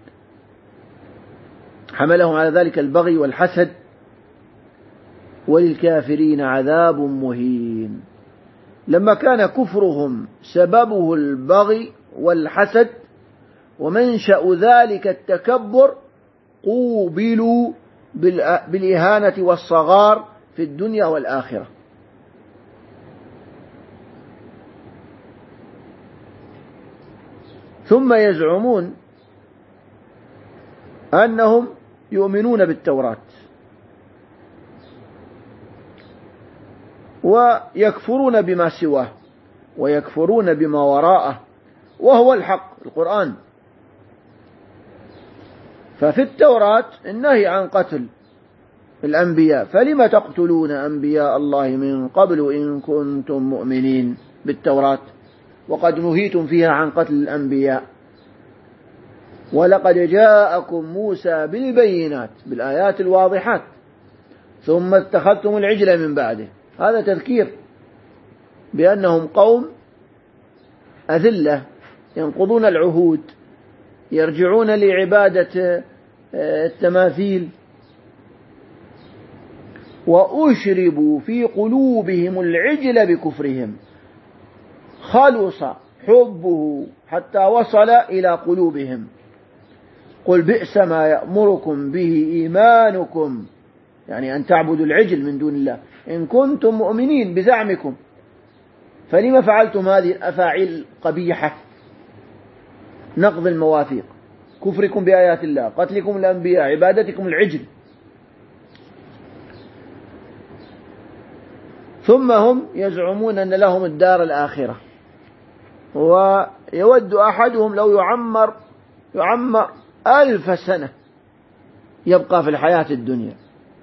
حملهم على ذلك البغي والحسد. وللكافرين عذاب مهين. لما كان كفرهم سببه البغي والحسد ومنشأ ذلك التكبر، قوبلوا بالإهانة والصغار في الدنيا والآخرة. ثم يزعمون أنهم يؤمنون بالتوراة ويكفرون بما سواه ويكفرون بما وراءه وهو الحق القرآن. ففي التوراة النهي عن قتل الأنبياء، فلم تقتلون أنبياء الله من قبل إن كنتم مؤمنين بالتوراة، وقد نهيتم فيها عن قتل الأنبياء. ولقد جاءكم موسى بالبينات، بالآيات الواضحات، ثم اتخذتم العجل من بعده. هذا تذكير بأنهم قوم أذلة ينقضون العهود، يرجعون لعبادة التماثيل، وأشربوا في قلوبهم العجل بكفرهم، خلص حبه حتى وصل إلى قلوبهم. قل بئس ما يأمركم به إيمانكم، يعني أن تعبدوا العجل من دون الله إن كنتم مؤمنين بزعمكم، فلما فعلتم هذه الأفاعيل قبيحة؟ نقض المواثيق، كفركم بآيات الله، قتلكم الأنبياء، عبادتكم العجل. ثم هم يزعمون أن لهم الدار الآخرة، ويود أحدهم لو يعمر 1000 سنة يبقى في الحياة الدنيا.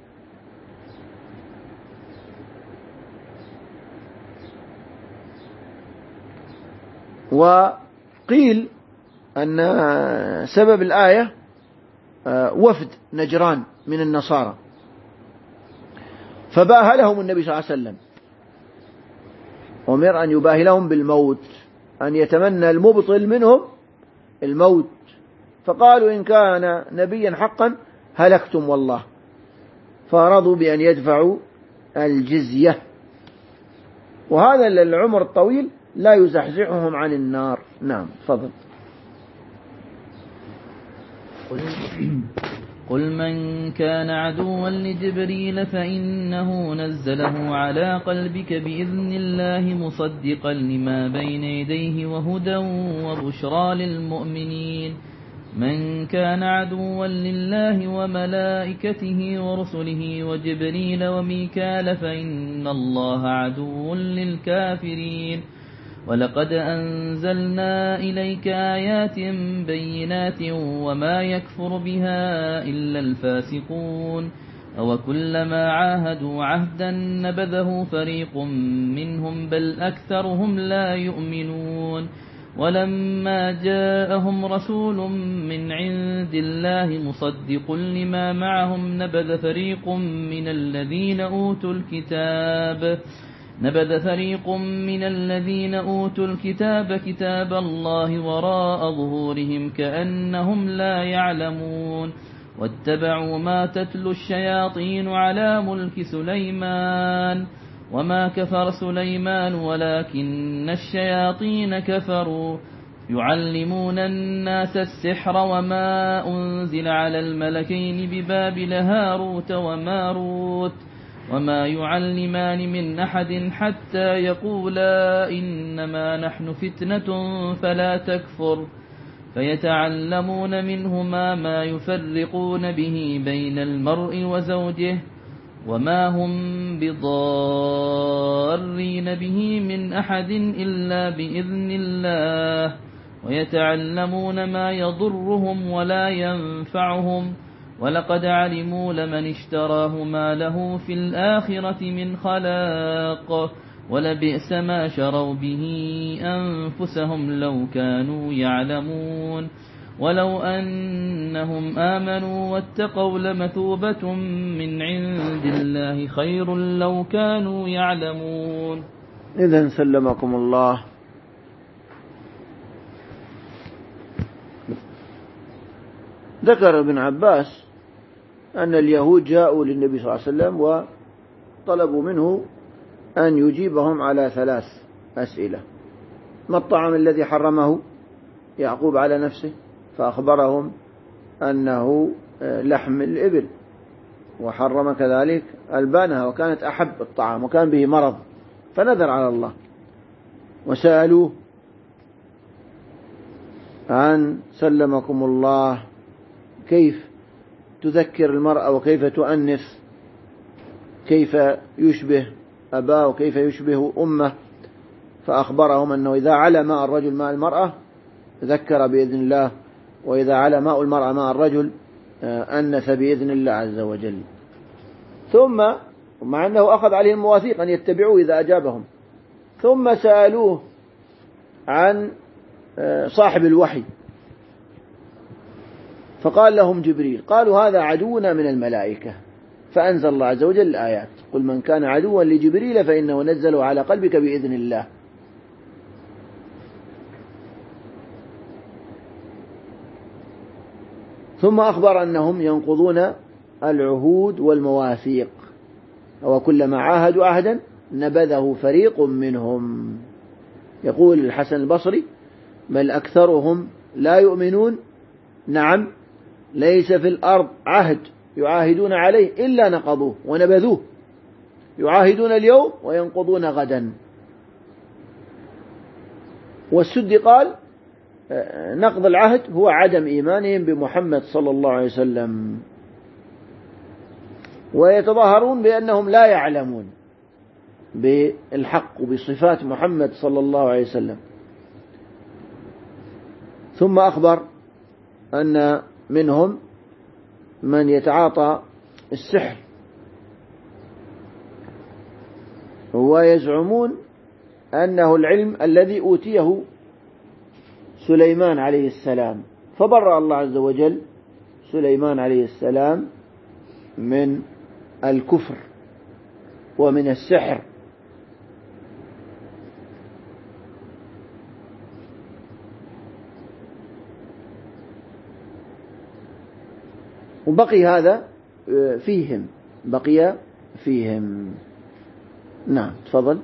وقيل أن سبب الآية وفد نجران من النصارى، فباهلهم النبي صلى الله عليه وسلم، أمر أن يباهلهم بالموت، أن يتمنى المبطل منهم الموت، فقالوا إن كان نبيا حقا هلكتم والله، فرضوا بأن يدفعوا الجزية. وهذا العمر الطويل لا يزحزحهم عن النار. نعم، فضل. قل من كان عدوا لجبريل فإنه نزله على قلبك بإذن الله مصدقا لما بين يديه وهدى وبشرى للمؤمنين. من كان عدوا لله وملائكته ورسله وجبريل وميكال فإن الله عدو للكافرين. ولقد أنزلنا إليك آيات بينات وما يكفر بها إلا الفاسقون. أوكلما عاهدوا عهدا نبذه فريق منهم بل أكثرهم لا يؤمنون. ولما جاءهم رسول من عند الله مصدق لما معهم نبذ فريق من الذين أوتوا الكتاب كتاب الله وراء ظهورهم كأنهم لا يعلمون. واتبعوا ما تتلو الشياطين على ملك سليمان وما كفر سليمان ولكن الشياطين كفروا يعلمون الناس السحر وما أنزل على الملكين ببابل هاروت وماروت وما يعلمان من أحد حتى يقولا إنما نحن فتنة فلا تكفر فيتعلمون منهما ما يفرقون به بين المرء وزوجه وما هم بضارين به من أحد إلا بإذن الله ويتعلمون ما يضرهم ولا ينفعهم ولقد علموا لمن اشتراه ما له في الآخرة من خلاق ولبئس ما شروا به أنفسهم لو كانوا يعلمون ولو أنهم آمنوا واتقوا لمثوبة من عند الله خير لو كانوا يعلمون. إذن سلمكم الله، ذكر ابن عباس أن اليهود جاءوا للنبي صلى الله عليه وسلم وطلبوا منه أن يجيبهم على 3 أسئلة. ما الطعام الذي حرمه يعقوب على نفسه؟ فأخبرهم أنه لحم الإبل، وحرم كذلك ألبانها وكانت أحب الطعام وكان به مرض فنذر على الله. وسألوه عن سلمكم الله كيف تذكر المرأة وكيف تؤنث، كيف يشبه أباه وكيف يشبه أمه، فأخبرهم أنه إذا على ماء الرجل ماء المرأة ذكر بإذن الله، وإذا على ماء المرأة ماء الرجل أنث بإذن الله عز وجل. ثم مع أنه أخذ عليهم المواثيق أن يتبعوه إذا أجابهم، ثم سألوه عن صاحب الوحي فقال لهم جبريل. قالوا هذا عدونا من الملائكة، فأنزل الله عز وجل الآيات: قل من كان عدوا لجبريل فإنه نزله على قلبك بإذن الله. ثم أخبر أنهم ينقضون العهود والمواثيق، وكلما عاهدوا عهدا نبذه فريق منهم. يقول الحسن البصري: بل أكثرهم لا يؤمنون، نعم، ليس في الأرض عهد يعاهدون عليه إلا نقضوه ونبذوه، يعاهدون اليوم وينقضون غدا. والسدي قال: نقض العهد هو عدم إيمانهم بمحمد صلى الله عليه وسلم، ويتظاهرون بأنهم لا يعلمون بالحق وبصفات محمد صلى الله عليه وسلم. ثم أخبر أن منهم من يتعاطى السحر، ويزعمون أنه العلم الذي أوتيه سليمان عليه السلام، فبرأ الله عز وجل سليمان عليه السلام من الكفر ومن السحر. وبقي هذا فيهم، بقي فيهم. نعم، تفضل.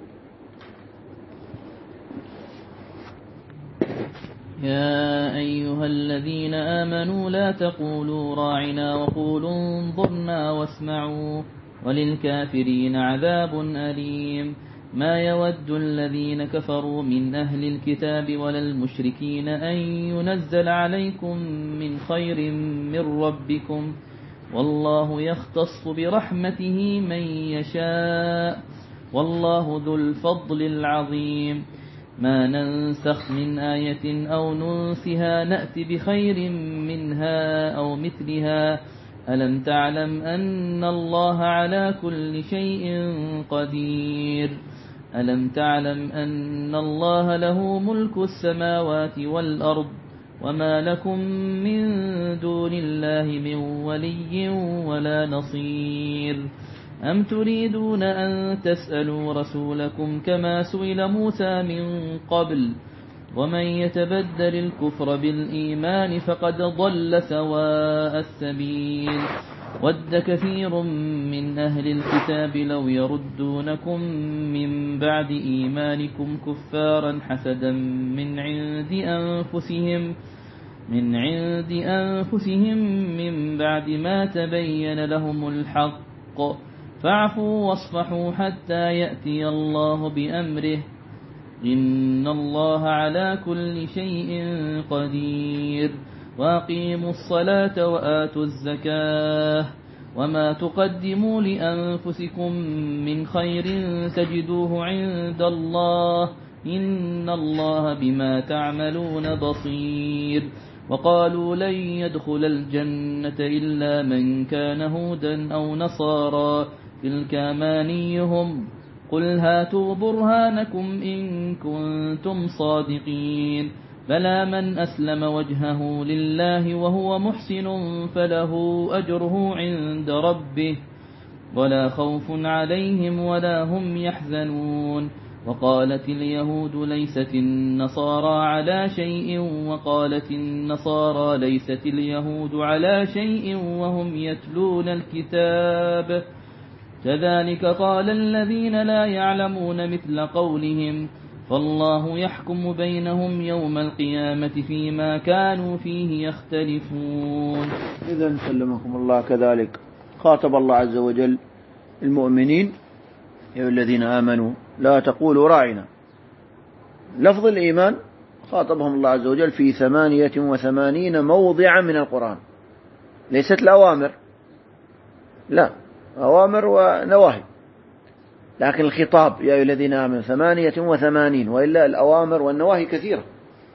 يا أيها الذين آمنوا لا تقولوا راعنا وقولوا انظرنا واسمعوا وللكافرين عذاب أليم. ما يود الذين كفروا من أهل الكتاب ولا المشركين أن ينزل عليكم من خير من ربكم، والله يختص برحمته من يشاء، والله ذو الفضل العظيم. ما ننسخ من آية أو ننسها نأت بخير منها أو مثلها، ألم تعلم أن الله على كل شيء قدير. ألم تعلم أن الله له ملك السماوات والأرض، وما لكم من دون الله من ولي ولا نصير. أم تريدون أن تسألوا رسولكم كما سئل موسى من قبل، ومن يتبدل الكفر بالإيمان فقد ضل سواء السبيل. ود كثير من أهل الكتاب لو يردونكم من بعد إيمانكم كفارا حسدا من عند أنفسهم من بعد ما تبين لهم الحق، فاعفوا واصفحوا حتى يأتي الله بأمره، إن الله على كل شيء قدير. وأقيموا الصلاة وآتوا الزكاة، وما تقدموا لأنفسكم من خير تجدوه عند الله، إن الله بما تعملون بصير. وقالوا لن يدخل الجنة إلا من كان هودا أو نصارى تلك أمانيهم قل هاتوا برهانكم إن كنتم صادقين بلى من أسلم وجهه لله وهو محسن فله أجره عند ربه ولا خوف عليهم ولا هم يحزنون وقالت اليهود ليست النصارى على شيء وقالت النصارى ليست اليهود على شيء وهم يتلون الكتاب كذلك قال الذين لا يعلمون مثل قولهم فالله يحكم بينهم يوم القيامة فيما كانوا فيه يختلفون. إذن سلمكم الله كذلك خاطب الله عز وجل المؤمنين يا الذين آمنوا لا تقولوا راعنا. لفظ الإيمان خاطبهم الله عز وجل في 88 موضعا من القرآن، ليست الأوامر، لا، أوامر ونواهي، لكن الخطاب يا الذين آمنوا 88، وإلا الأوامر والنواهي كثيرة.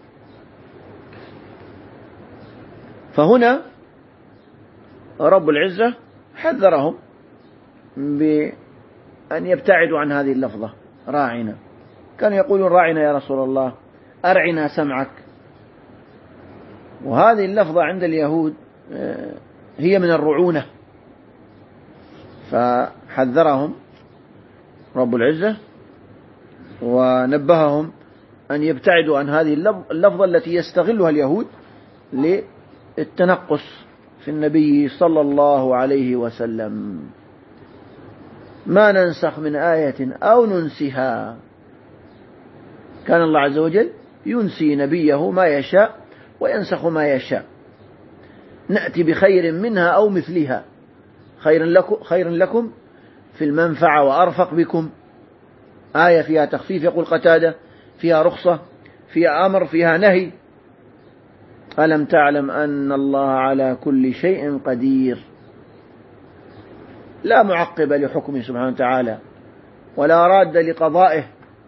فهنا رب العزة حذرهم بأن يبتعدوا عن هذه اللفظة راعنا. كانوا يقولون راعنا يا رسول الله، أرعنا سمعك. وهذه اللفظة عند اليهود هي من الرعونة، فحذرهم رب العزة ونبههم أن يبتعدوا عن هذه اللفظة التي يستغلها اليهود للتنقص في النبي صلى الله عليه وسلم. ما ننسخ من آية أو ننسها. كان الله عز وجل ينسي نبيه ما يشاء وينسخ ما يشاء. نأتي بخير منها أو مثلها، خير لكم في المنفعة وأرفق بكم. آية فيها تخفيف يقول قتادة، فيها رخصة، فيها أمر، فيها نهي. ألم تعلم أن الله على كل شيء قدير. لا معقب لحكمه سبحانه وتعالى ولا راد لقضائه.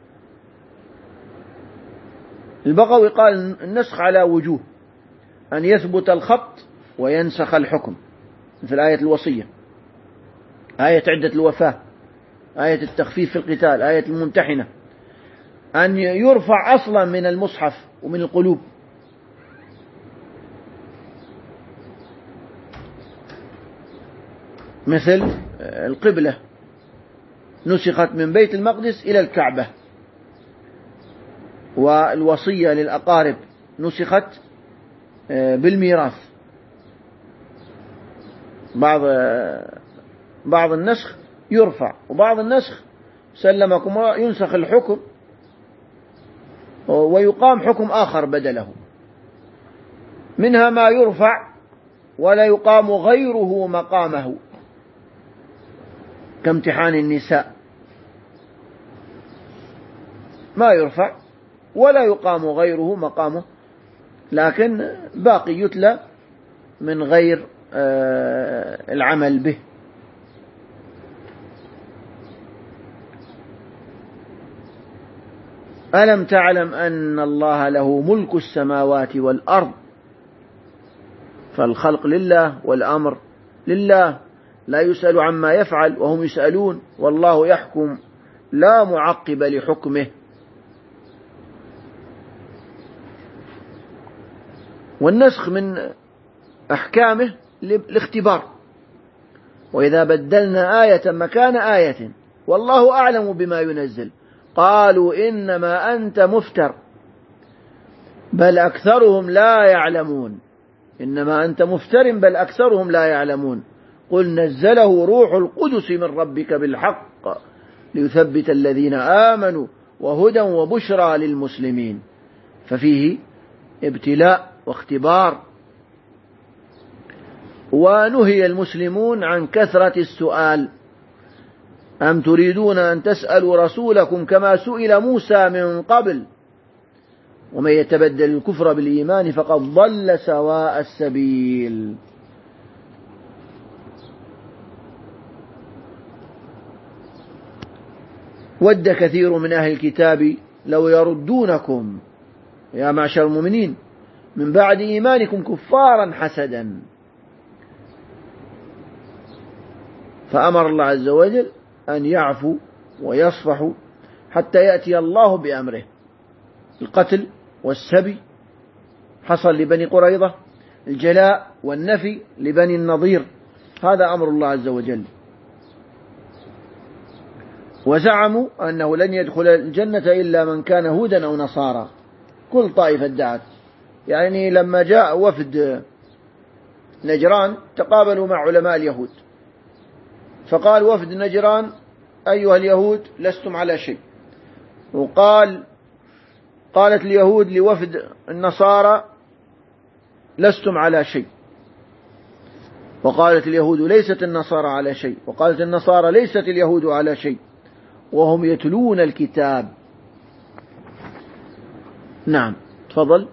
البغوي قال النسخ على وجوه: أن يثبت الخط وينسخ الحكم، مثل آية الوصية، آية عدة الوفاة، آية التخفيف في القتال، آية الممتحنة. أن يرفع أصلا من المصحف ومن القلوب، مثل القبلة نسخت من بيت المقدس إلى الكعبة، والوصية للأقارب نسخت بالميراث. بعض النسخ يرفع، وبعض النسخ سلمكم ينسخ الحكم ويقام حكم آخر بدله. منها ما يرفع ولا يقام غيره مقامه، كامتحان النساء، ما يرفع ولا يقام غيره مقامه، لكن باقي يتلى من غير العمل به. ألم تعلم أن الله له ملك السماوات والأرض. فالخلق لله والأمر لله، لا يسأل عما يفعل وهم يسألون، والله يحكم لا معقب لحكمه. والنسخ من أحكامه الاختبار، وإذا بدلنا آية مكان آية والله أعلم بما ينزل قالوا إنما أنت مفتر بل أكثرهم لا يعلمون. إنما أنت مفتر بل أكثرهم لا يعلمون. قل نزله روح القدس من ربك بالحق ليثبت الذين آمنوا وهدى وبشرى للمسلمين. ففيه ابتلاء واختبار. ونهي المسلمون عن كثرة السؤال. أم تريدون أن تسألوا رسولكم كما سئل موسى من قبل ومن يتبدل الكفر بالإيمان فقد ضل سواء السبيل. ود كثير من أهل الكتاب لو يردونكم يا معشر المؤمنين من بعد إيمانكم كفارا حسدا. فأمر الله عز وجل أن يعفوا ويصفحوا حتى يأتي الله بأمره. القتل والسبي حصل لبني قريظة، الجلاء والنفي لبني النضير، هذا أمر الله عز وجل. وزعموا أنه لن يدخل الجنة إلا من كان هودا أو نصارى، كل طائفة ادعت. يعني لما جاء وفد نجران تقابلوا مع علماء اليهود، فقال وفد نجران أيها اليهود لستم على شيء، قالت اليهود لوفد النصارى لستم على شيء، وقالت اليهود ليست النصارى على شيء، وقالت النصارى ليست اليهود على شيء، وهم يتلون الكتاب. نعم تفضل.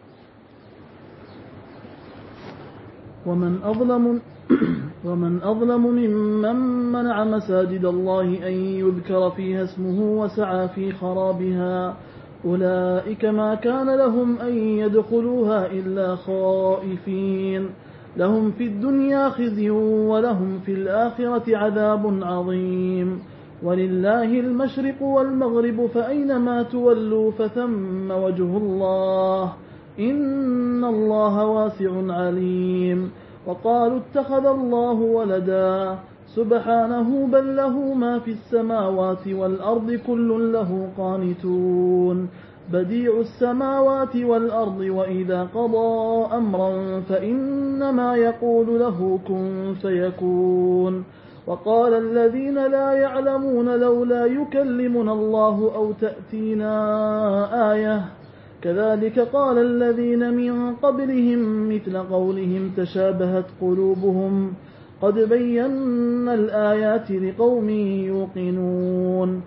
ومن أظلم ممن منع مساجد الله أن يذكر فيها اسمه وسعى في خرابها، أولئك ما كان لهم أن يدخلوها إلا خائفين، لهم في الدنيا خزي ولهم في الآخرة عذاب عظيم. ولله المشرق والمغرب فأينما تولوا فثم وجه الله، إن الله واسع عليم. وقالوا اتخذ الله ولدا، سبحانه بل له ما في السماوات والأرض كل له قانتون، بديع السماوات والأرض وإذا قضى أمرا فإنما يقول له كن فيكون. وقال الذين لا يعلمون لولا يكلمنا الله أو تأتينا آية، كذلك قال الذين من قبلهم مثل قولهم تشابهت قلوبهم، قد بينا الآيات لقوم يوقنون.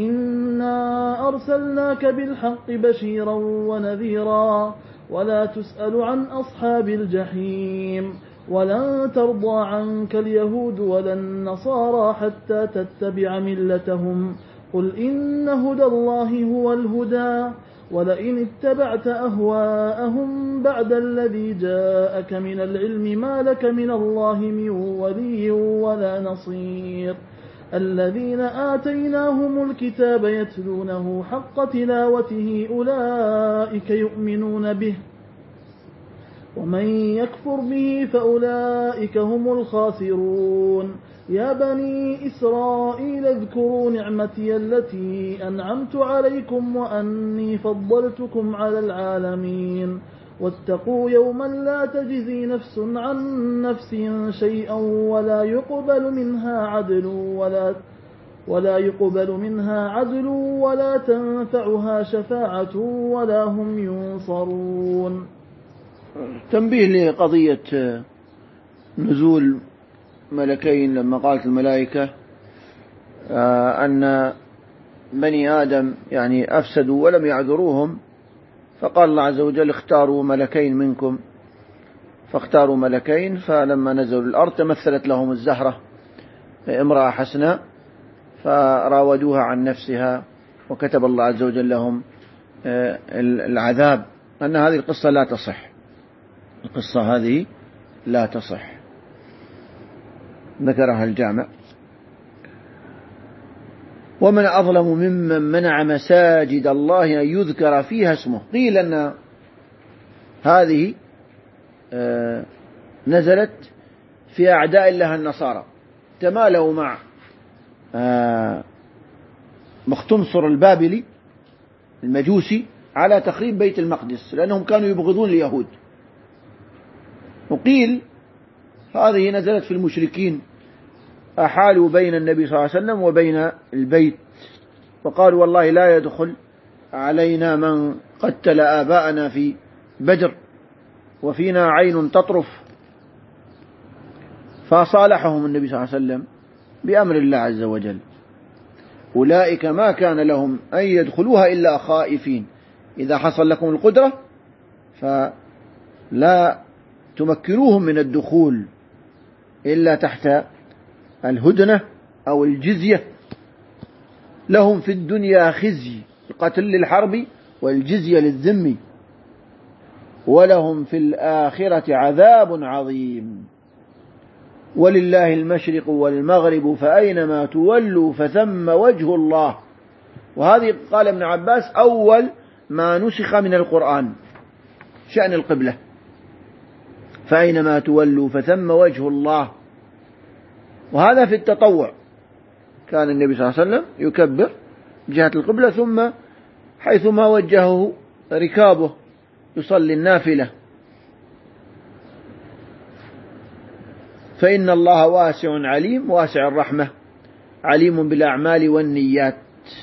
إنا أرسلناك بالحق بشيرا ونذيرا ولا تسأل عن أصحاب الجحيم. ولن ترضى عنك اليهود ولا النصارى حتى تتبع ملتهم، قل إن هدى الله هو الهدى، ولئن اتبعت أهواءهم بعد الذي جاءك من العلم ما لك من الله من ولي ولا نصير. الذين آتيناهم الكتاب يتلونه حق تلاوته أولئك يؤمنون به، ومن يكفر به فأولئك هم الخاسرون. يا بني إسرائيل اذكروا نعمتي التي أنعمت عليكم وأني فضلتكم على العالمين، واتقوا يوما لا تجزي نفس عن نفس شيئا ولا يقبل منها عدل ولا تنفعها شفاعة ولا هم ينصرون. تنبيه لقضية نزول ملكين، لما قالت الملائكة أن بني آدم يعني أفسدوا ولم يعذروهم، فقال الله عز وجل اختاروا ملكين منكم، فاختاروا ملكين، فلما نزلوا الأرض تمثلت لهم الزهرة امرأة حسناء فراودوها عن نفسها، وكتب الله عز وجل لهم العذاب. أن هذه القصة لا تصح، القصة هذه لا تصح، ذكرها الجامع. ومن أظلم ممن منع مساجد الله أن يذكر فيها اسمه. قيل أن هذه نزلت في أعداء الله النصارى، تمالوا مع مختنصر البابلي المجوسي على تخريب بيت المقدس، لأنهم كانوا يبغضون اليهود. وقيل هذه نزلت في المشركين، أحالوا بين النبي صلى الله عليه وسلم وبين البيت، وقالوا والله لا يدخل علينا من قتل آباءنا في بدر وفينا عين تطرف، فصالحهم النبي صلى الله عليه وسلم بأمر الله عز وجل. أولئك ما كان لهم أن يدخلوها إلا خائفين. إذا حصل لكم القدرة فلا تمكنوهم من الدخول إلا تحت الهدنة أو الجزية. لهم في الدنيا خزي، القتل للحرب والجزية للذم. ولهم في الآخرة عذاب عظيم. ولله المشرق والمغرب فأينما تولوا فثم وجه الله. وهذه قال ابن عباس أول ما نسخ من القرآن شأن القبلة، فأينما تولوا فثم وجه الله. وهذا في التطوع، كان النبي صلى الله عليه وسلم يكبر جهة القبلة ثم حيثما وجهه ركابه يصلي النافلة. فإن الله واسع عليم، واسع الرحمة، عليم بالأعمال والنيات.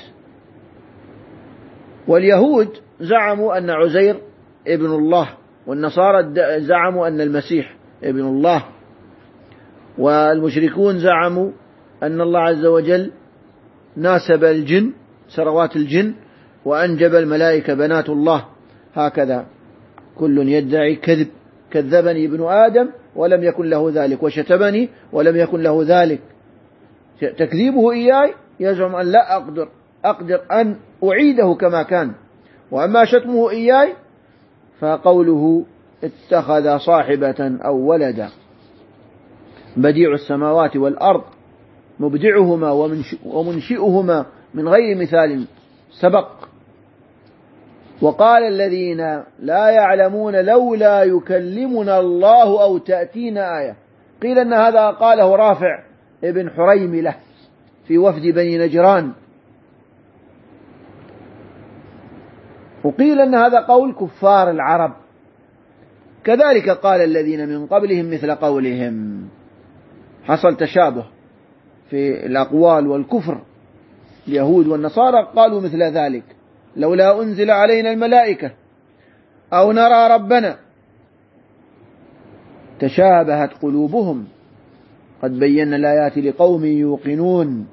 واليهود زعموا أن عزير ابن الله، والنصارى زعموا أن المسيح ابن الله، والمشركون زعموا أن الله عز وجل ناسب الجن سروات الجن وأنجب الملائكة بنات الله. هكذا كل يدعي كذب، كذبني ابن آدم ولم يكن له ذلك، وشتمني ولم يكن له ذلك. تكذيبه إياي يزعم أن لا أقدر أن أعيده كما كان، وأما شتمه إياي فقوله اتخذ صاحبة أو ولدا، بديع السماوات والأرض مبدعهما ومنشئهما من غير مثال سبق. وقال الذين لا يعلمون لولا يكلمنا الله أو تأتينا آية. قيل أن هذا قاله رافع ابن حريملة في وفد بني نجران، وقيل أن هذا قول كفار العرب. كذلك قال الذين من قبلهم مثل قولهم. حصل تشابه في الأقوال والكفر. اليهود والنصارى قالوا مثل ذلك، لولا أنزل علينا الملائكة أو نرى ربنا. تشابهت قلوبهم، قد بينا الآيات لقوم يوقنون.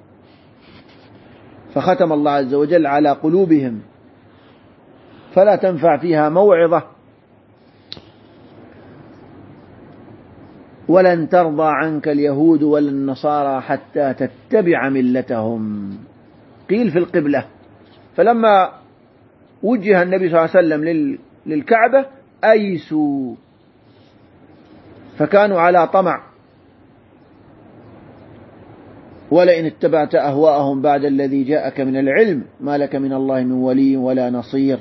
فختم الله عز وجل على قلوبهم فلا تنفع فيها موعظة. ولن ترضى عنك اليهود ولا النصارى حتى تتبع ملتهم. قيل في القبلة، فلما وجه النبي صلى الله عليه وسلم للكعبة أيسوا، فكانوا على طمع. ولئن اتبعت أهواءهم بعد الذي جاءك من العلم ما لك من الله من ولي ولا نصير.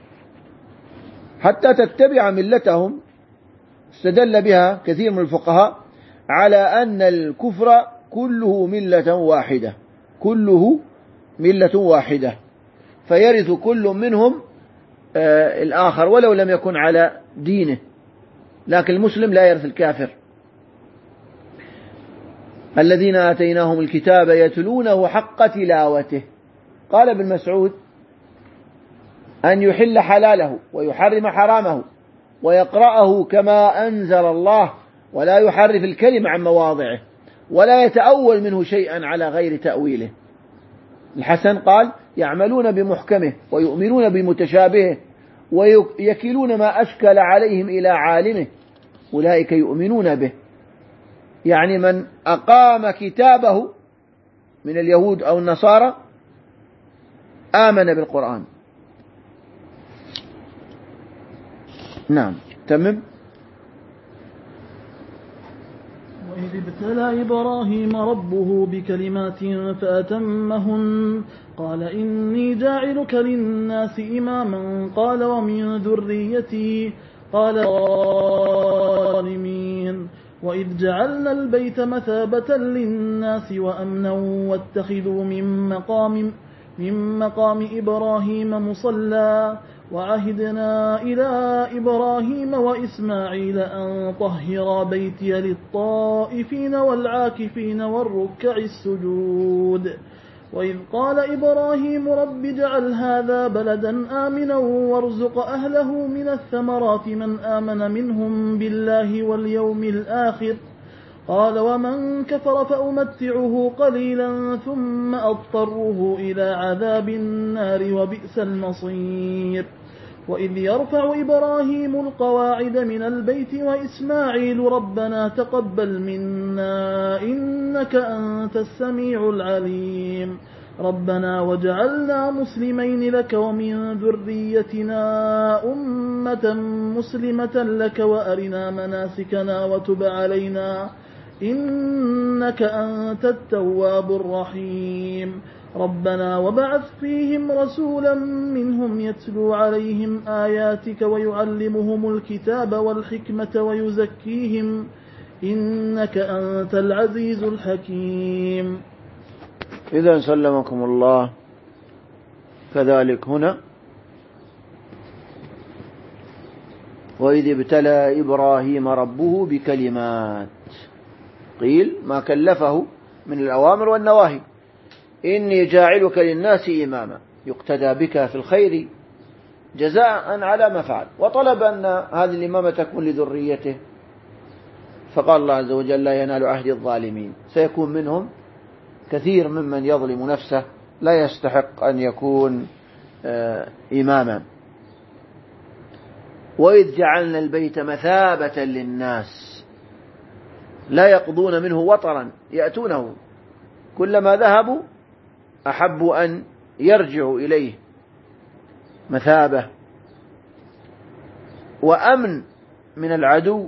حتى تتبع ملتهم استدل بها كثير من الفقهاء على أن الكفر كله ملة واحدة، كله ملة واحدة، فيرث كل منهم الآخر ولو لم يكن على دينه، لكن المسلم لا يرث الكافر. الذين آتيناهم الكتاب يتلونه حق تلاوته. قال ابن مسعود أن يحل حلاله ويحرم حرامه ويقرأه كما أنزل الله، ولا يحرف الكلم عن مواضعه، ولا يتأول منه شيئا على غير تأويله. الحسن قال يعملون بمحكمه ويؤمنون بمتشابهه ويكلون ما أشكل عليهم إلى عالمه، أولئك يؤمنون به. يعني من أقام كتابه من اليهود أو النصارى آمن بالقرآن. نعم تمام. وإذ ابتلى إبراهيم ربه بكلمات فأتمهن قال إني جاعلك للناس إماما قال ومن ذريتي قال الظالمين. وإذ جعلنا البيت مثابة للناس وأمنا واتخذوا من مقام إبراهيم مصلى وعهدنا إلى إبراهيم وإسماعيل أن طهرا بيتي للطائفين والعاكفين والركع السجود. وإذ قال إبراهيم رب اجعل هذا بلدا آمنا وارزق أهله من الثمرات من آمن منهم بالله واليوم الآخر قال ومن كفر فأمتعه قليلا ثم أضطره إلى عذاب النار وبئس المصير. وإذ يرفع إبراهيم القواعد من البيت وإسماعيل ربنا تقبل منا إنك أنت السميع العليم. ربنا وجعلنا مسلمين لك ومن ذريتنا أمة مسلمة لك وأرنا مناسكنا وتب علينا إنك أنت التواب الرحيم ربنا وبعث فيهم رسولا منهم يتلو عليهم آياتك ويعلمهم الكتاب والحكمة ويزكيهم إنك أنت العزيز الحكيم. إذا سلمكم الله. كذلك هنا وإذ ابتلى إبراهيم ربه بكلمات، قيل ما كلفه من الأوامر والنواهي، إني جاعلك للناس إماما يقتدى بك في الخير جزاء على ما فعل، وطلب أن هذه الإمامة تكون لذريته، فقال الله عز وجل لا ينال عهد الظالمين، سيكون منهم كثير ممن يظلم نفسه لا يستحق أن يكون إماما. وإذ جعلنا البيت مثابة للناس لا يقضون منه وطرا يأتونه كلما ذهبوا أحبوا أن يرجعوا إليه، مثابة وأمن من العدو،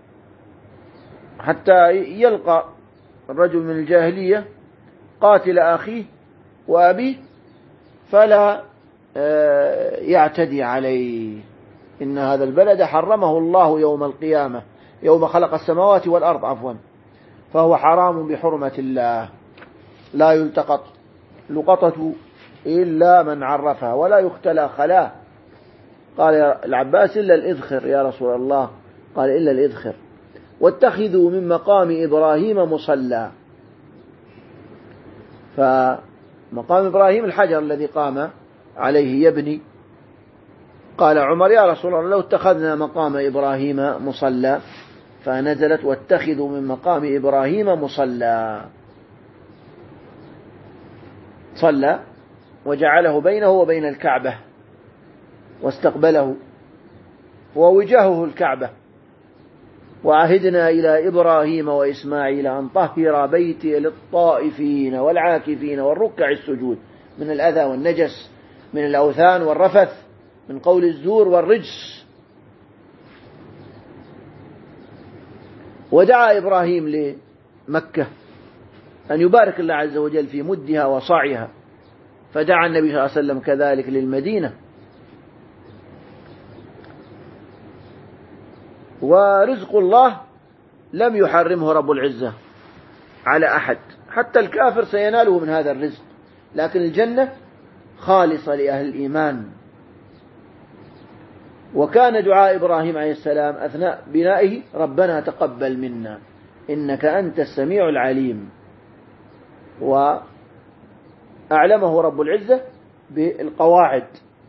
حتى يلقى الرجل من الجاهلية قاتل أخيه وأبيه فلا يعتدي عليه. إن هذا البلد حرمه الله يوم القيامة، يوم خلق السماوات والأرض عفوا، فهو حرام بحرمة الله، لا يلتقط لقطة إلا من عرفها ولا يختلى خلاه. قال العباس إلا الإذخر يا رسول الله، قال إلا الإذخر. واتخذوا من مقام إبراهيم مصلى، فمقام إبراهيم الحجر الذي قام عليه يبني. قال عمر يا رسول الله لو اتخذنا مقام إبراهيم مصلى، فنزلت واتخذوا من مقام إبراهيم مصلى، صلى وجعله بينه وبين الكعبة واستقبله ووجهه الكعبة. وعهدنا إلى إبراهيم وإسماعيل أن طهر بيتي للطائفين والعاكفين والركع السجود من الأذى والنجس، من الأوثان والرفث، من قول الزور والرجس. ودعا إبراهيم لمكة أن يبارك الله عز وجل في مدها وصاعها، فدعا النبي صلى الله عليه وسلم كذلك للمدينة. ورزق الله لم يحرمه رب العزة على أحد، حتى الكافر سيناله من هذا الرزق، لكن الجنة خالصة لأهل الإيمان. وكان دعاء إبراهيم عليه السلام أثناء بنائه ربنا تقبل منا إنك أنت السميع العليم. وأعلمه رب العزة بالقواعد.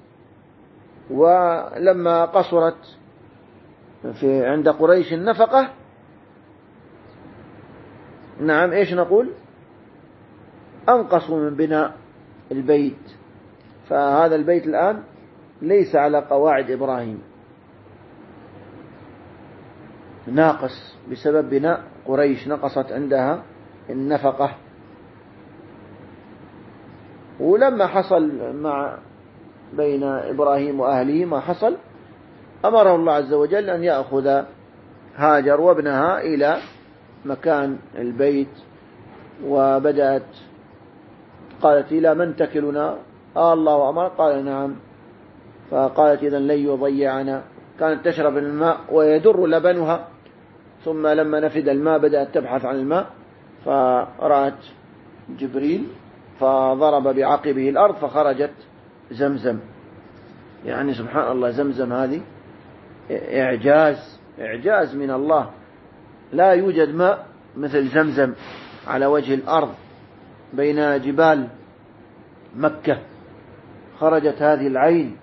ولما قصرت عند قريش النفقة، نعم إيش نقول، أنقصوا من بناء البيت، فهذا البيت الآن ليس على قواعد إبراهيم، ناقص بسبب بناء قريش، نقصت عندها النفقة. ولما حصل بين إبراهيم وأهله ما حصل، أمره الله عز وجل أن يأخذ هاجر وابنها إلى مكان البيت. وبدأت قالت إلى من تكلنا؟ الله أمر، قال نعم. فقالت إذن لن يضيعنا. كانت تشرب الماء ويدر لبنها، ثم لما نفد الماء بدأت تبحث عن الماء، فرأت جبريل فضرب بعقبه الأرض فخرجت زمزم. يعني سبحان الله، زمزم هذه إعجاز من الله، لا يوجد ماء مثل زمزم على وجه الأرض بين جبال مكة، خرجت هذه العين.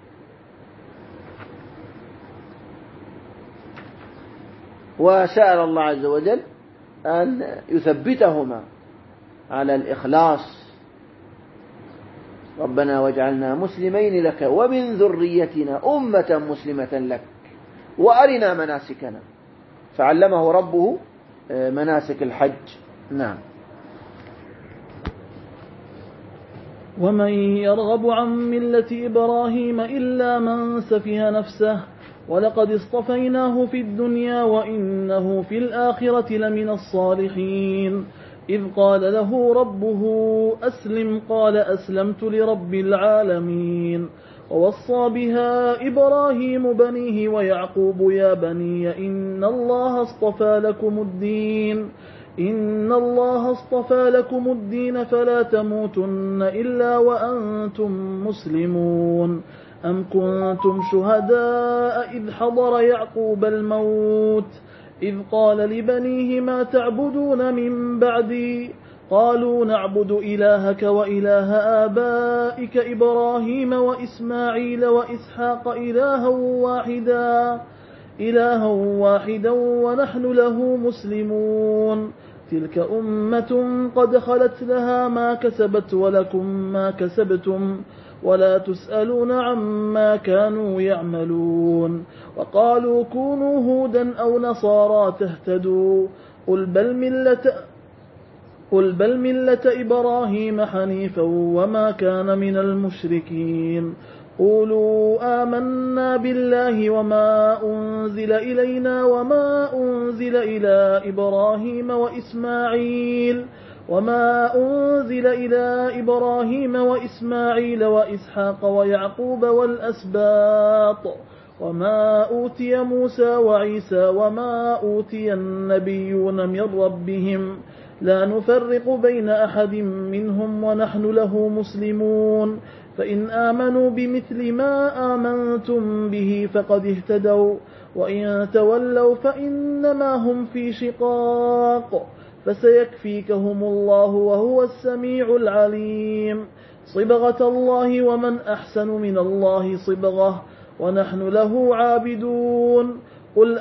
وسأل الله عز وجل أن يثبتهما على الإخلاص. ربنا واجعلنا مسلمين لك ومن ذريتنا أمة مسلمة لك وأرنا مناسكنا، فعلمه ربه مناسك الحج. نعم. ومن يرغب عن ملة إبراهيم إلا من سفه نفسه ولقد اصطفيناه في الدنيا وإنه في الآخرة لمن الصالحين إذ قال له ربه أسلم قال أسلمت لرب العالمين ووصى بها إبراهيم بنيه ويعقوب يا بني إن الله اصطفى لكم الدين فلا تموتن إلا وأنتم مسلمون أم كنتم شهداء إذ حضر يعقوب الموت إذ قال لبنيه ما تعبدون من بعدي قالوا نعبد إلهك وإله آبائك إبراهيم وإسماعيل وإسحاق إلها واحدا ونحن له مسلمون تلك أمة قد خلت لها ما كسبت ولكم ما كسبتم ولا تسألون عما كانوا يعملون وقالوا كونوا هودا أو نصارى تهتدوا قل بل ملة إبراهيم حنيفا وما كان من المشركين قولوا آمنا بالله وما أنزل إلينا وما أنزل إلى إبراهيم وإسماعيل وإسحاق ويعقوب والأسباط وما أوتي موسى وعيسى وما أوتي النبيون من ربهم لا نفرق بين أحد منهم ونحن له مسلمون فإن آمنوا بمثل ما آمنتم به فقد اهتدوا وإن تولوا فإنما هم في شقاق فسيكفيكهم الله وهو السميع العليم صبغة الله ومن أحسن من الله صبغة ونحن له عابدون قل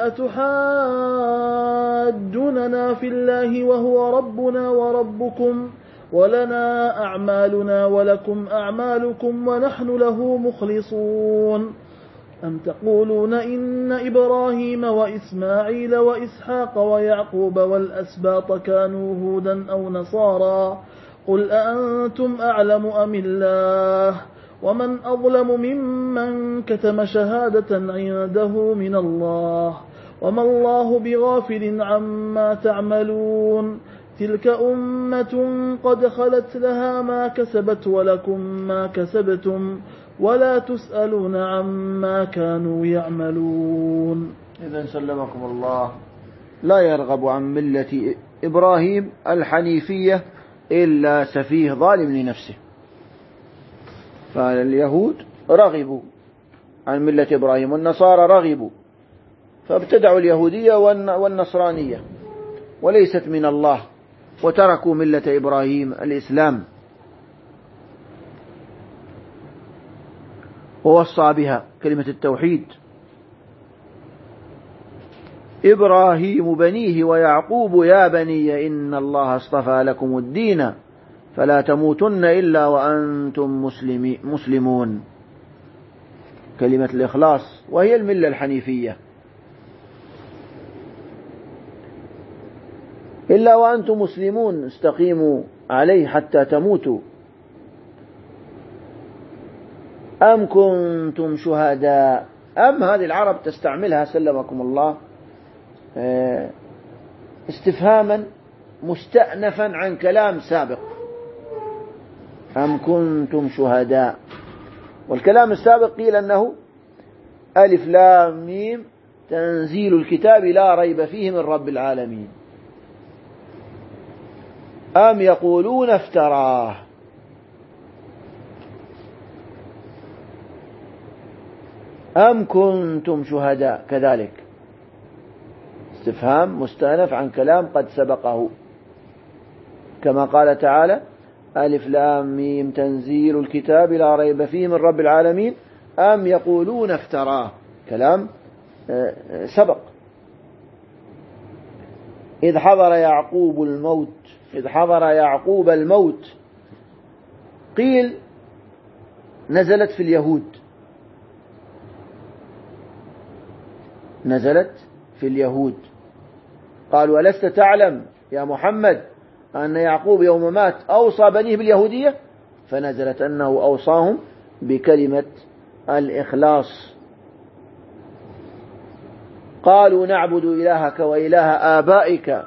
أتحاجوننا في الله وهو ربنا وربكم ولنا أعمالنا ولكم أعمالكم ونحن له مخلصون أم تقولون إن إبراهيم وإسماعيل وإسحاق ويعقوب والأسباط كانوا هودا أو نصارى قل أأنتم أعلم أم الله ومن أظلم ممن كتم شهادة عنده من الله وما الله بغافل عما تعملون تلك أمة قد خلت لها ما كسبت ولكم ما كسبتم ولا تسألون عما كانوا يعملون. إذن سلمكم الله لا يرغب عن ملة إبراهيم الحنيفية إلا سفيه ظالم لنفسه. فاليهود رغبوا عن ملة إبراهيم والنصارى رغبوا فابتدعوا اليهودية والنصرانية وليست من الله وتركوا ملة إبراهيم الإسلام ووصى بها كلمة التوحيد إبراهيم بنيه ويعقوب يا بني إن الله اصطفى لكم الدين فلا تموتن إلا وأنتم مسلمون كلمة الإخلاص وهي الملة الحنيفية إلا وأنتم مسلمون استقيموا عليه حتى تموتوا أم كنتم شهداء أم هذه العرب تستعملها سلمكم الله استفهاما مستأنفا عن كلام سابق أم كنتم شهداء والكلام السابق قيل أنه ألف لام ميم تنزيل الكتاب لا ريب فيه من رب العالمين أم يقولون افتراه أم كنتم شهداء كذلك استفهام مستأنف عن كلام قد سبقه كما قال تعالى ألف لام ميم تنزيل الكتاب لا ريب فيه من رب العالمين أم يقولون افتراه كلام سبق إذ حضر يعقوب الموت قيل نزلت في اليهود قالوا ألست تعلم يا محمد أن يعقوب يوم مات أوصى بنيه باليهودية فنزلت أنه أوصاهم بكلمة الإخلاص. قالوا نعبد إلهك وإله آبائك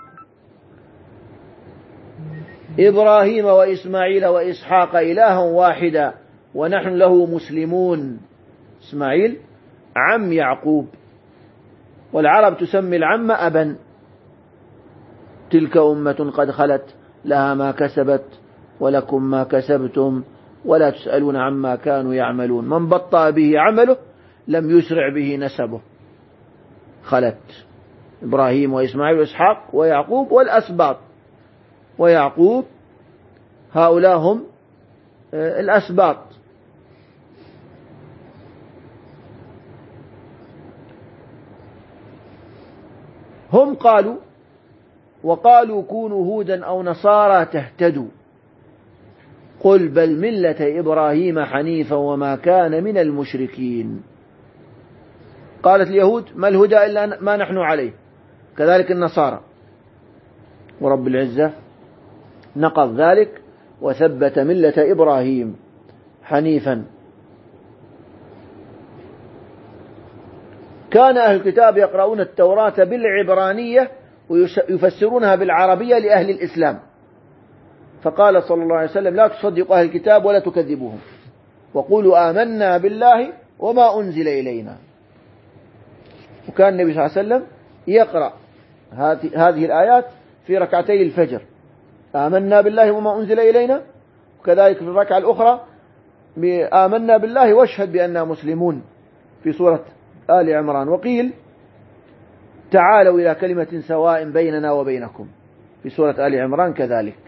إبراهيم وإسماعيل وإسحاق إلها واحدا ونحن له مسلمون. إسماعيل عم يعقوب، والعرب تسمي العم أبا. تلك أمة قد خلت لها ما كسبت ولكم ما كسبتم ولا تسألون عما كانوا يعملون. من بطأ به عمله لم يسرع به نسبه. خلت إبراهيم وإسماعيل وإسحاق ويعقوب والأسباط، ويعقوب هؤلاء هم الأسباط. هم قالوا وقالوا كونوا هودا أو نصارى تهتدوا قل بل ملة إبراهيم حنيفا وما كان من المشركين. قالت اليهود ما الهدى إلا ما نحن عليه، كذلك النصارى. ورب العزة نقض ذلك وثبت ملة إبراهيم حنيفا. كان أهل الكتاب يقرؤون التوراة بالعبرانية ويفسرونها بالعربية لأهل الإسلام، فقال صلى الله عليه وسلم لا تصدقوا أهل الكتاب ولا تكذبوهم وقولوا آمنا بالله وما أنزل إلينا. وكان النبي صلى الله عليه وسلم يقرأ هذه الآيات في ركعتي الفجر، آمنا بالله وما أنزل إلينا، وكذلك في الركعة الأخرى آمنا بالله واشهد بأننا مسلمون في سورة آل عمران. وقيل تعالوا إلى كلمة سواء بيننا وبينكم في سورة آل عمران كذلك.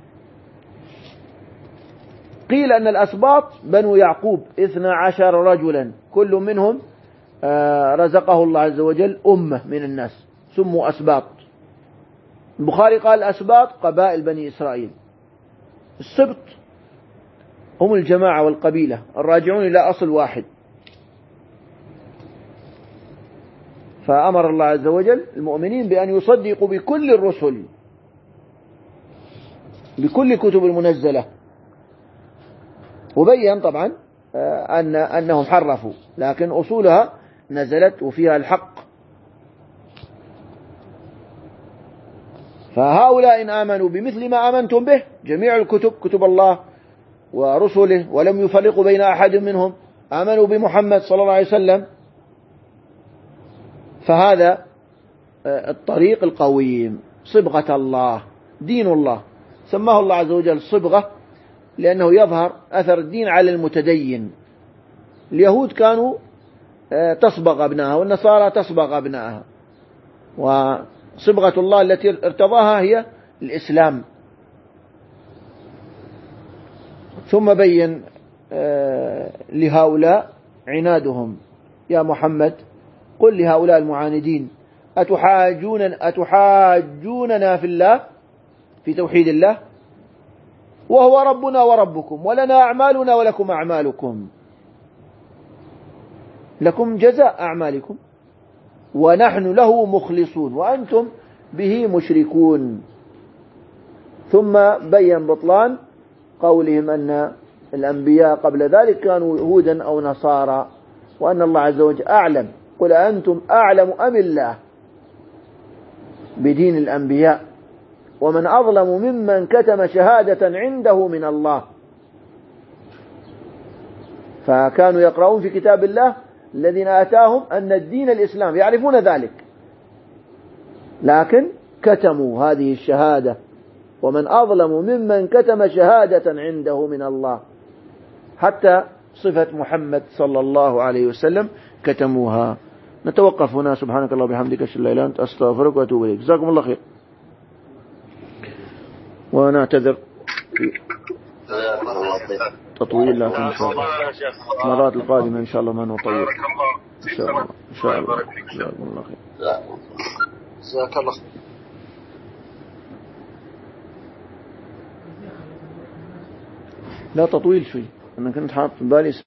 قيل أن الأسباط بنو يعقوب 12 رجلا كل منهم رزقه الله عز وجل أمة من الناس سموا أسباط. البخاري قال الأسباط قبائل بني إسرائيل. السبط هم الجماعة والقبيلة الراجعون إلى أصل واحد. فأمر الله عز وجل المؤمنين بأن يصدقوا بكل الرسل بكل الكتب المنزلة، وبين طبعا أنهم حرفوا لكن أصولها نزلت وفيها الحق. فهؤلاء إن آمنوا بمثل ما آمنتم به جميع الكتب كتب الله ورسله ولم يفرقوا بين أحد منهم، آمنوا بمحمد صلى الله عليه وسلم، فهذا الطريق القويم صبغة الله دين الله. سماه الله عز وجل صبغة لأنه يظهر أثر الدين على المتدين. اليهود كانوا تصبغ أبنائها والنصارى تصبغ أبنائها، وصبغة الله التي ارتضاها هي الإسلام. ثم بين لهؤلاء عنادهم يا محمد قل لهؤلاء المعاندين أتحاجوننا في الله في توحيد الله وهو ربنا وربكم ولنا أعمالنا ولكم أعمالكم، لكم جزاء أعمالكم ونحن له مخلصون وأنتم به مشركون. ثم بين بطلان قولهم أن الأنبياء قبل ذلك كانوا يهودا أو نصارى، وأن الله عز وجل أعلم قل أنتم أعلم أم الله بدين الأنبياء ومن أظلم ممن كتم شهادة عنده من الله. فكانوا يقرؤون في كتاب الله الذين آتاهم أن الدين الإسلام يعرفون ذلك لكن كتموا هذه الشهادة، ومن أظلم ممن كتم شهادة عنده من الله، حتى صفة محمد صلى الله عليه وسلم كتموها. نتوقف هنا. سبحانك الله وبحمدك أشهد أن لا إله إلا أنت أستغفرك وأتوب إليك. جزاكم الله خير. ونعتذر تطويل لكن إن شاء الله المرات القادمة إن شاء الله ما نطول إن شاء الله. إن شاء الله. جزاكم الله خير. جزاك الله. لا تطويل شوي، أنا كنت حاط في بالي